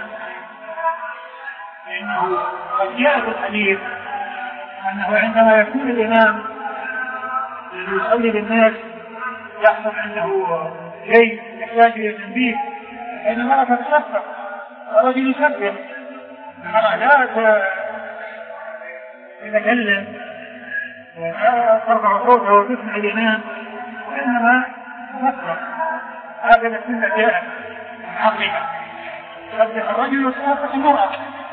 S2: لأنه قد جاء في الحديث أنه عندما يكون الإمام يصلي بالناس يحصل عنده شيء يحتاج إلى تنبيه، فإن المرأة تتصفق الرجل يكبر، المرأة لا تتكلم ولا ترفع صوتها وتسمع الإمام، وإنما تتصفق. هذا السنة جاءت حقيقة يسبح الرجل وتسبح المرأة،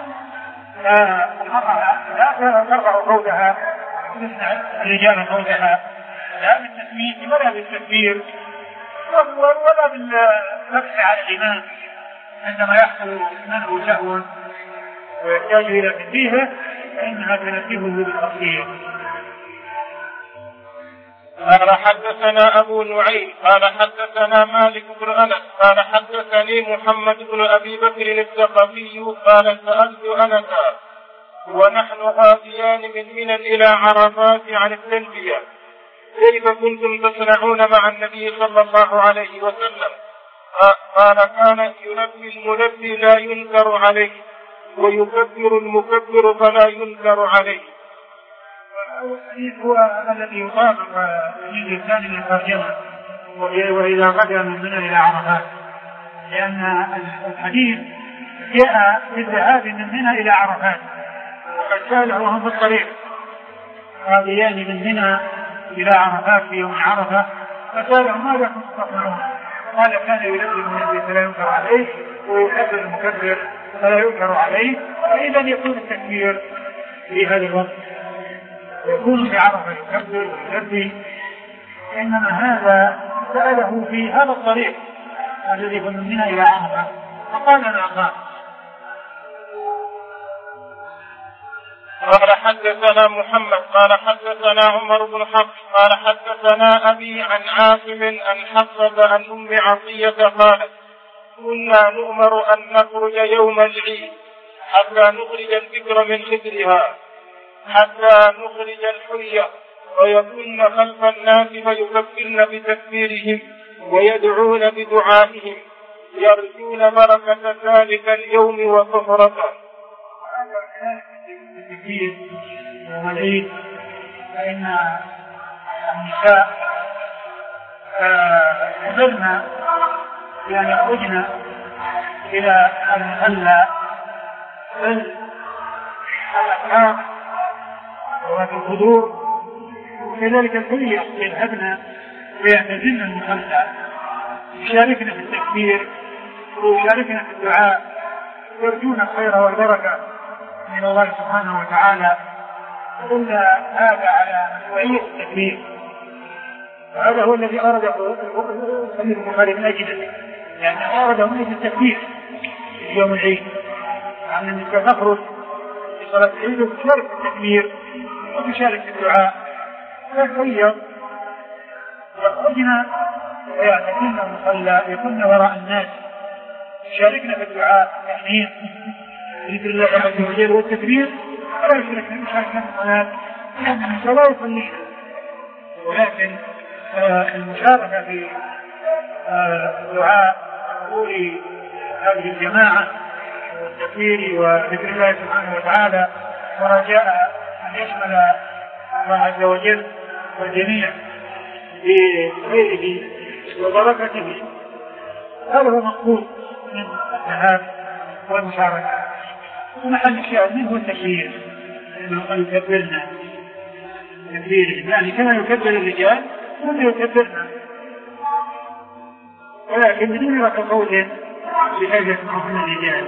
S2: فالمرأة لا ترفع صوتها وتسمع الرجال صوتها لا بالتسميع ولا بالتكبير ولا بالنفس على الإمام عندما يحصل منه سهو ويحتاج إلى تنبيهه فإنها تنبهه بالتقدير.
S1: قال حدثنا أبو نعيم قال حدثنا مالك بن أنس قال حدثني محمد بن أبي بكر الثقفي قال سألت أنسا ونحن غاديان من منى إلى عرفات عن التلبية كيف كنتم تصنعون مع النبي صلى الله عليه وسلم؟ قال كان يلبي الملبي لا ينكر عليه ويكبر المكبر فلا ينكر عليه.
S2: الحديث هو الذي يطابق الحديث الثاني من الترجمة وإذا غدا من منى إلى عرفات، لأن الحديث جاء بالذهاب من منى إلى عرفات وقد سأله وهم في الطريق غاديان من منى إلى عرفات في يوم عرفة فسأله ماذا كنتم تصنعون؟ قال كان يلبي الملبي فلا ينكر عليه ويكبر المكبر فلا ينكر عليه، فإذا يكون التكبير في هذا الوقت يكون في عرفة يكبر ويلبي إنما هذا سأله في هذا الطريق الذي من منى إلى عرفة فقال ما قال.
S1: قال حدثنا محمد قال حدثنا عمر بن حفص قال حدثنا أبي عن عاصم أن حفصة عن أم عطية قالت كنا نؤمر أن نخرج يوم العيد حتى نخرج البكر من خدرها حتى نخرج الحلية ويكن خلف الناس فيكبرن بتكبيرهم ويدعون بدعائهم يرجون بركة ذلك اليوم وطهرته.
S2: التكبير والعيد فإن النساء أمرنا بأن يخرجن إلى المصلى بل الأفعال وفي الحضور وكذلك الحلية يذهبن ويعتزلن المصلى يشاركن في التكبير ويشاركن في الدعاء يرجون الخير والبركة من الله سبحانه وتعالى. قل هذا على مشروعية التكبير وهذا هو الذي أرده البخاري من أجله يعني أرده من التكبير في يوم العيد يعني أنك تخرج في صلاة العيد وتشارك في التكبير وتشارك في الدعاء فالخير يخرجنا ويعتزلن المصلى يكون وراء الناس يشاركنا في الدعاء يعني ذكر الله عز وجل والتكبير ولا يشاركنا مشاركة في الصلاة لأن الصلاة يصلينا ولكن آه المشاركة في الدعاء حضور هذه الجماعة والتكبير وذكر الله سبحانه وتعالى ورجاء أن يشمل الله عز وجل والجميع بخيره وبركته هذا هو مقصود من الذهاب والمشاركة. ومحل الشاهد منه التكبير لأنه يكبرنا تكبيره يعني كما يكبر الرجال كما يكبرنا ولكن بدون لك قول بحيث يسمعه من الرجال.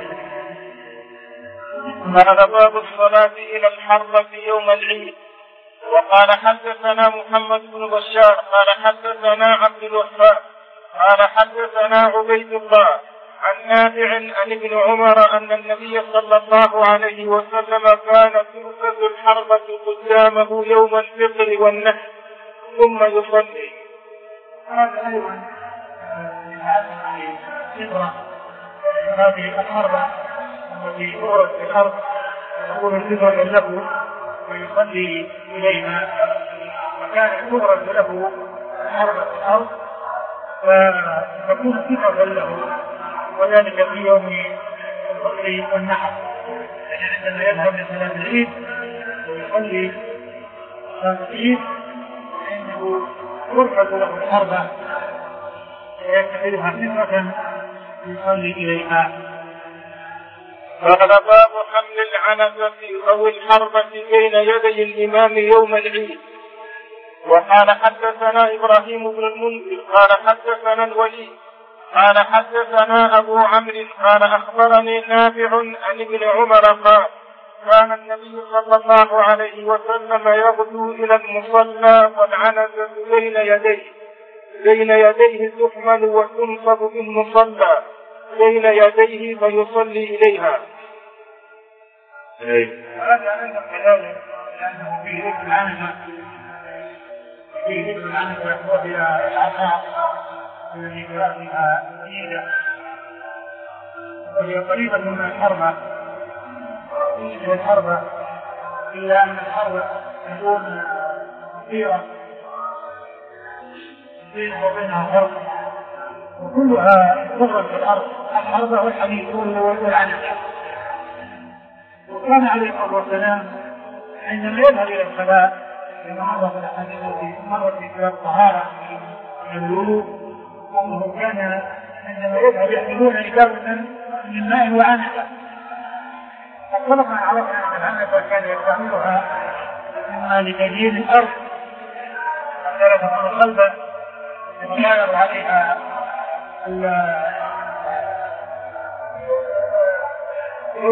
S1: هذا باب الصلاة إلى الحرة في يوم العيد. وقال حدثنا محمد بن بشار قال حدثنا عبد الوهاب قال حدثنا عبيد الله عن نافع عن ابن عمر أن النبي صلى الله عليه وسلم كان تركز الحربة قدامه يوم الفطر والنحر ثم يصلي.
S2: هذا أيضا فطرة هذه الحربة التي تورد في الحرب تكون الفطرة له ويصلي إليها وكانت تورد له حربة الأرض فتكون فطرة له وذلك في يوم الفطر والنحر يعني عندما يذهب لصلاة العيد ويصلي صلاة العيد عنده ترفض له الحربة ويتخذها فطرة يصلي إليها.
S1: قال باب حمل العنزة أو الحربة بين يدي الإمام يوم العيد. وقال حدثنا إبراهيم بن المنذر قال حدثنا الوليد قال حدثنا أبو عمرو قال أخبرني نافع عن ابن عمر قال كان النبي صلى الله عليه وسلم يغدو إلى المصلى والعنزة بين يديه بين يديه تحمل وتنصب في المصلى بين يديه فيصلي إليها.
S2: هذا أيضا كذلك لأنه فيه ذكر العنزة فيه ذكر العنزة وهي العصا التي فيها جيدة وهي قريبة من الحربة تشبه الحربة إلا أن الحربة تكون كثيرة بينها وبينها فرق وكلها تضرب في الأرض الحربة والحديد والعنزة. وكان عليه الصلاة والسلام عندما يذهب إلى الصلاة كما مر في الحديث التي مرت في كتاب الطهارة من الوضوء أنه كان عندما يذهب يحملون إجابة من ماء وعنزة فطلقنا عرفنا أن العنزة كان يستعملها إما لتجهيز الأرض حتى لا تكون صلبة يتغير عليها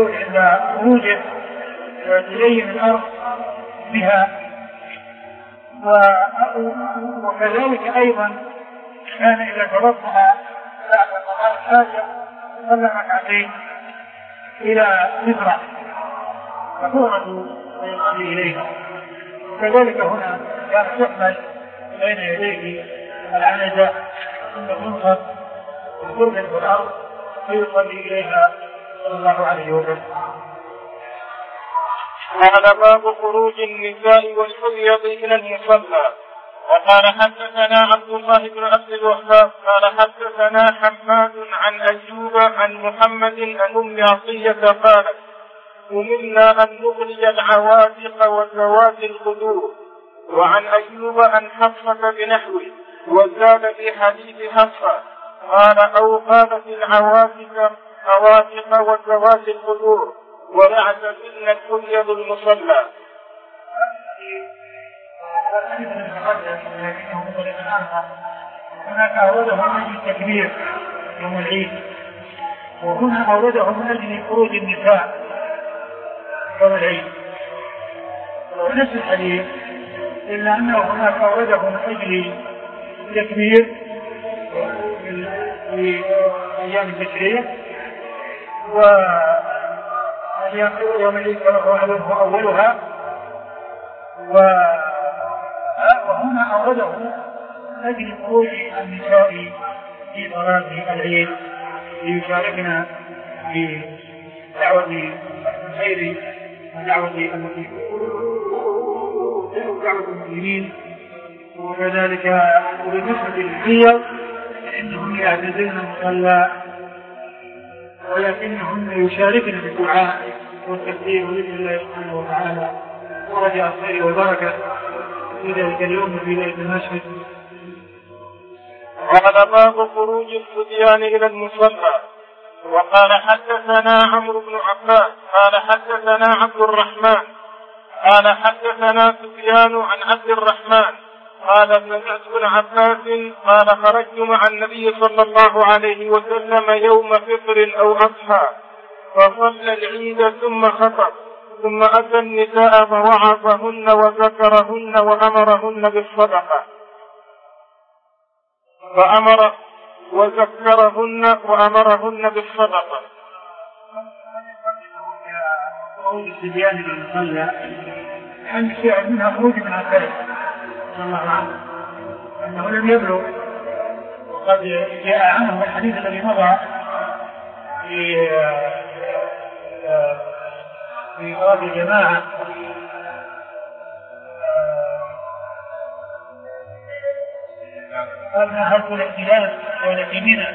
S2: عند خروجه وتزين الأرض بها وكذلك أيضا كان إذا توضأ بعد قضاء الحاجة صلى ركعتين إلى مفرق فهو ويصلي إليها. وكذلك هنا كان يحمل بين يديه العنزة ثم تنصب وتربط في الأرض ويصلي إليها صلى الله عليه وسلم.
S1: قال باب خروج النساء والحيض إلى المصلى. وقال حدثنا عبد الله بن عبد الوهاب قال حدثنا حماد عن أيوب عن محمد عن أم عطية قالت أمرنا أن نخرج العواتق وذوات الخدور. وعن أيوب عن حفصة بنحوه وزاد في حديث حفصة قال أو قالت العواتق عواتق وذوات الخدور ويعتزلن الحيض المصلى.
S2: هناك أورده من أجل التكبير يوم العيد، وهنا أورده من أجل خروج النساء يوم العيد ونفس الحديث، إلا أنه هناك أورده من أجل التكبير في أيام التشريق، وأيام يوم العيد هو أولها، وهنا أورده من أجل خروج النساء في صلاة العيد ليشاركنا في دعوة الخير ودعوة المسلمين. وكذلك بالنسبة للحيض فإنهم يعتزلن المصلى ولكنهم يشاركن في الدعاء والتكبير بإذن الله سبحانه وتعالى ورجاء الخير والبركة في ذلك اليوم في ليلة المشهد.
S1: وقال باب خروج الصبيان إلى المصلى. وقال حدثنا عمرو بن عباس قال حدثنا عبد الرحمن قال حدثنا سفيان عن عبد الرحمن قال سمعت ابن عباس قال خرجت مع النبي صلى الله عليه وسلم يوم فطر أو أضحى فصلى العيد ثم خطب ثم أتى النساء فوعظهن وذكرهن وأمرهن بالصدقة فأمر وذكرهن وأمرهن بالصدقة.
S2: قول الصبيان للمصلى هل شيء منها خروج من الخير صلى الله عليه وسلم أنه لم يبلغ، وقد جاء عنه الحديث الذي مضى في في صلاة الجماعة قال نهضت الاختلاف ولكن منى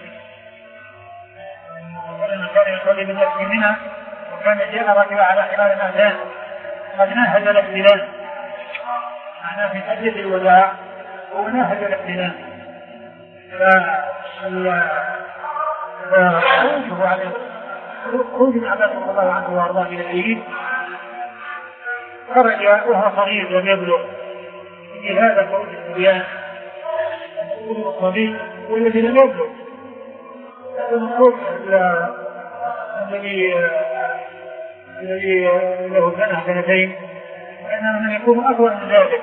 S2: كان يصلي بالناس منى وكان جاء رجل على خلال الأذان قد نهج الاختلاف معناه في حجة الوداع ونهج الاختلاف فخرجه عليه خرج من عباس رضي الله عنه وارضاه الى العيد خرج وهو صغير لم يبلغ في هذا خروج الصبيان الصبي والذي لم يبلغ هذا الخروج الذي الذي له سنة سنتين وإنما من يكون أكبر من ذلك،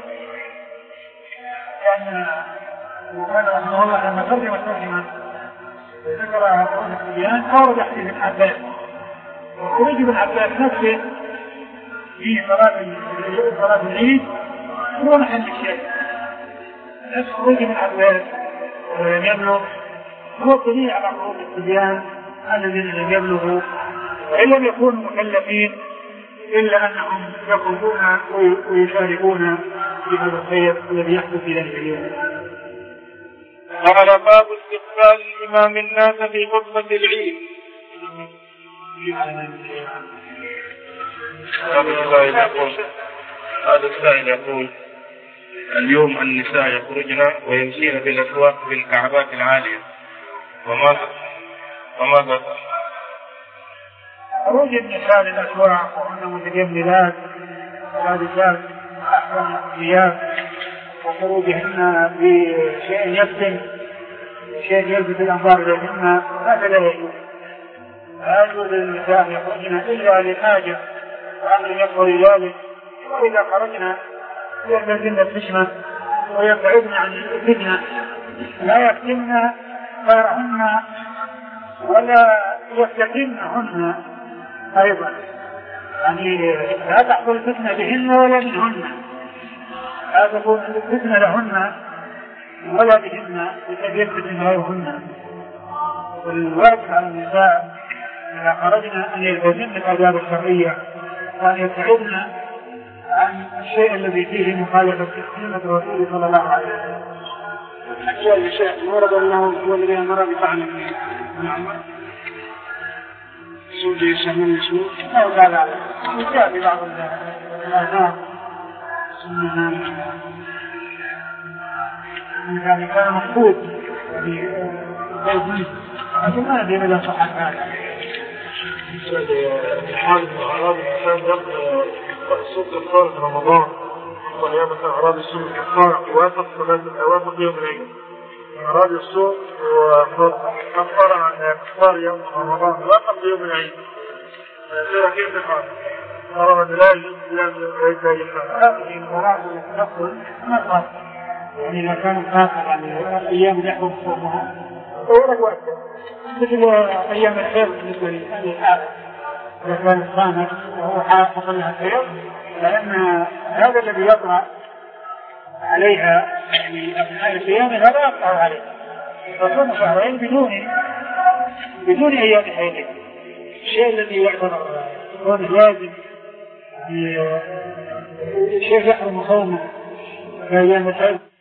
S2: لأن وقال رحمه الله لما ترجم الترجمة ذكر خروج الصبيان أورد حديث ابن عباس، وخروج ابن عباس نفسه في صلاة صلاة العيد هو محل الشيء، نفس خروج ابن عباس ولم يبلغ هو الدليل على خروج الصبيان الذين لم يبلغوا وإن لم يكونوا مكلفين إلا أنهم يخرجون ويشاركون في هذا الخير الذي يحدث في ذلك اليوم.
S1: قال باب استقبال الإمام الناس في خطبة العيد. هذا السائل يقول اليوم النساء يخرجن ويمشين بالأسواق بالكعبات العالية وماذا وماذا
S2: خروج النساء للأسواق وهن متجملات وحادثات أحسن الثياب وخروجهن بشيء يفتن شيء يلفت الأنظار إليهن هذا لا يجوز. لا يجوز للنساء يخرجن إلا لحاجة وأمر يقضي ذلك، وإذا خرجنا يحفظن الحشمة ويبعدن عن الفتنة، لا يفتن غيرهن ولا يفتتنهن أيضا، يعني لا تحصل الفتنة بهن ولا منهن، لا تكون الفتنة لهن ولا بهن لكي يفتن غيرهن. والواجب على النساء إذا خرجنا أن يلتزمن الآداب الشرعية وأن يبتعدن عن الشيء الذي فيه مخالفة سنة الرسول صلى الله عليه وسلم. أجل الشيء ورد الله هو الذي أمر بفعل نعم سوء يسمون المسلوك أو لا لا وجاء ببعض الآثار سنة يعني كان مفقود يعني بيت لكن ما ندري ماذا صح هذا.
S1: حال أعراض الإنسان يبقى سوق الكفار في رمضان وهي مثلا أعراض السوق الكفار يوافق يوافق يوم العيد. أعراض السوق وكفار عن كفار يوم رمضان يوافق يوم العيد. كيف تفعل؟ أرى أن لا يجوز لا يفعل.
S2: هذه المراد التنقل ما قال يعني إذا كان خاصة عن الأيام اللي يحكم صومها هو رجوات مثل أيام الخير بالنسبة للحاق إذا كان صامت وهو حصل لها خير، لأن هذا الذي يطرأ عليها يعني أثناء الصيام هذا يقطع عليه فصوم شهرين بدون بدون أيام حيض. الشيء الذي يعتبر كونه لازم شيء يحرم صومه في أيام الحيض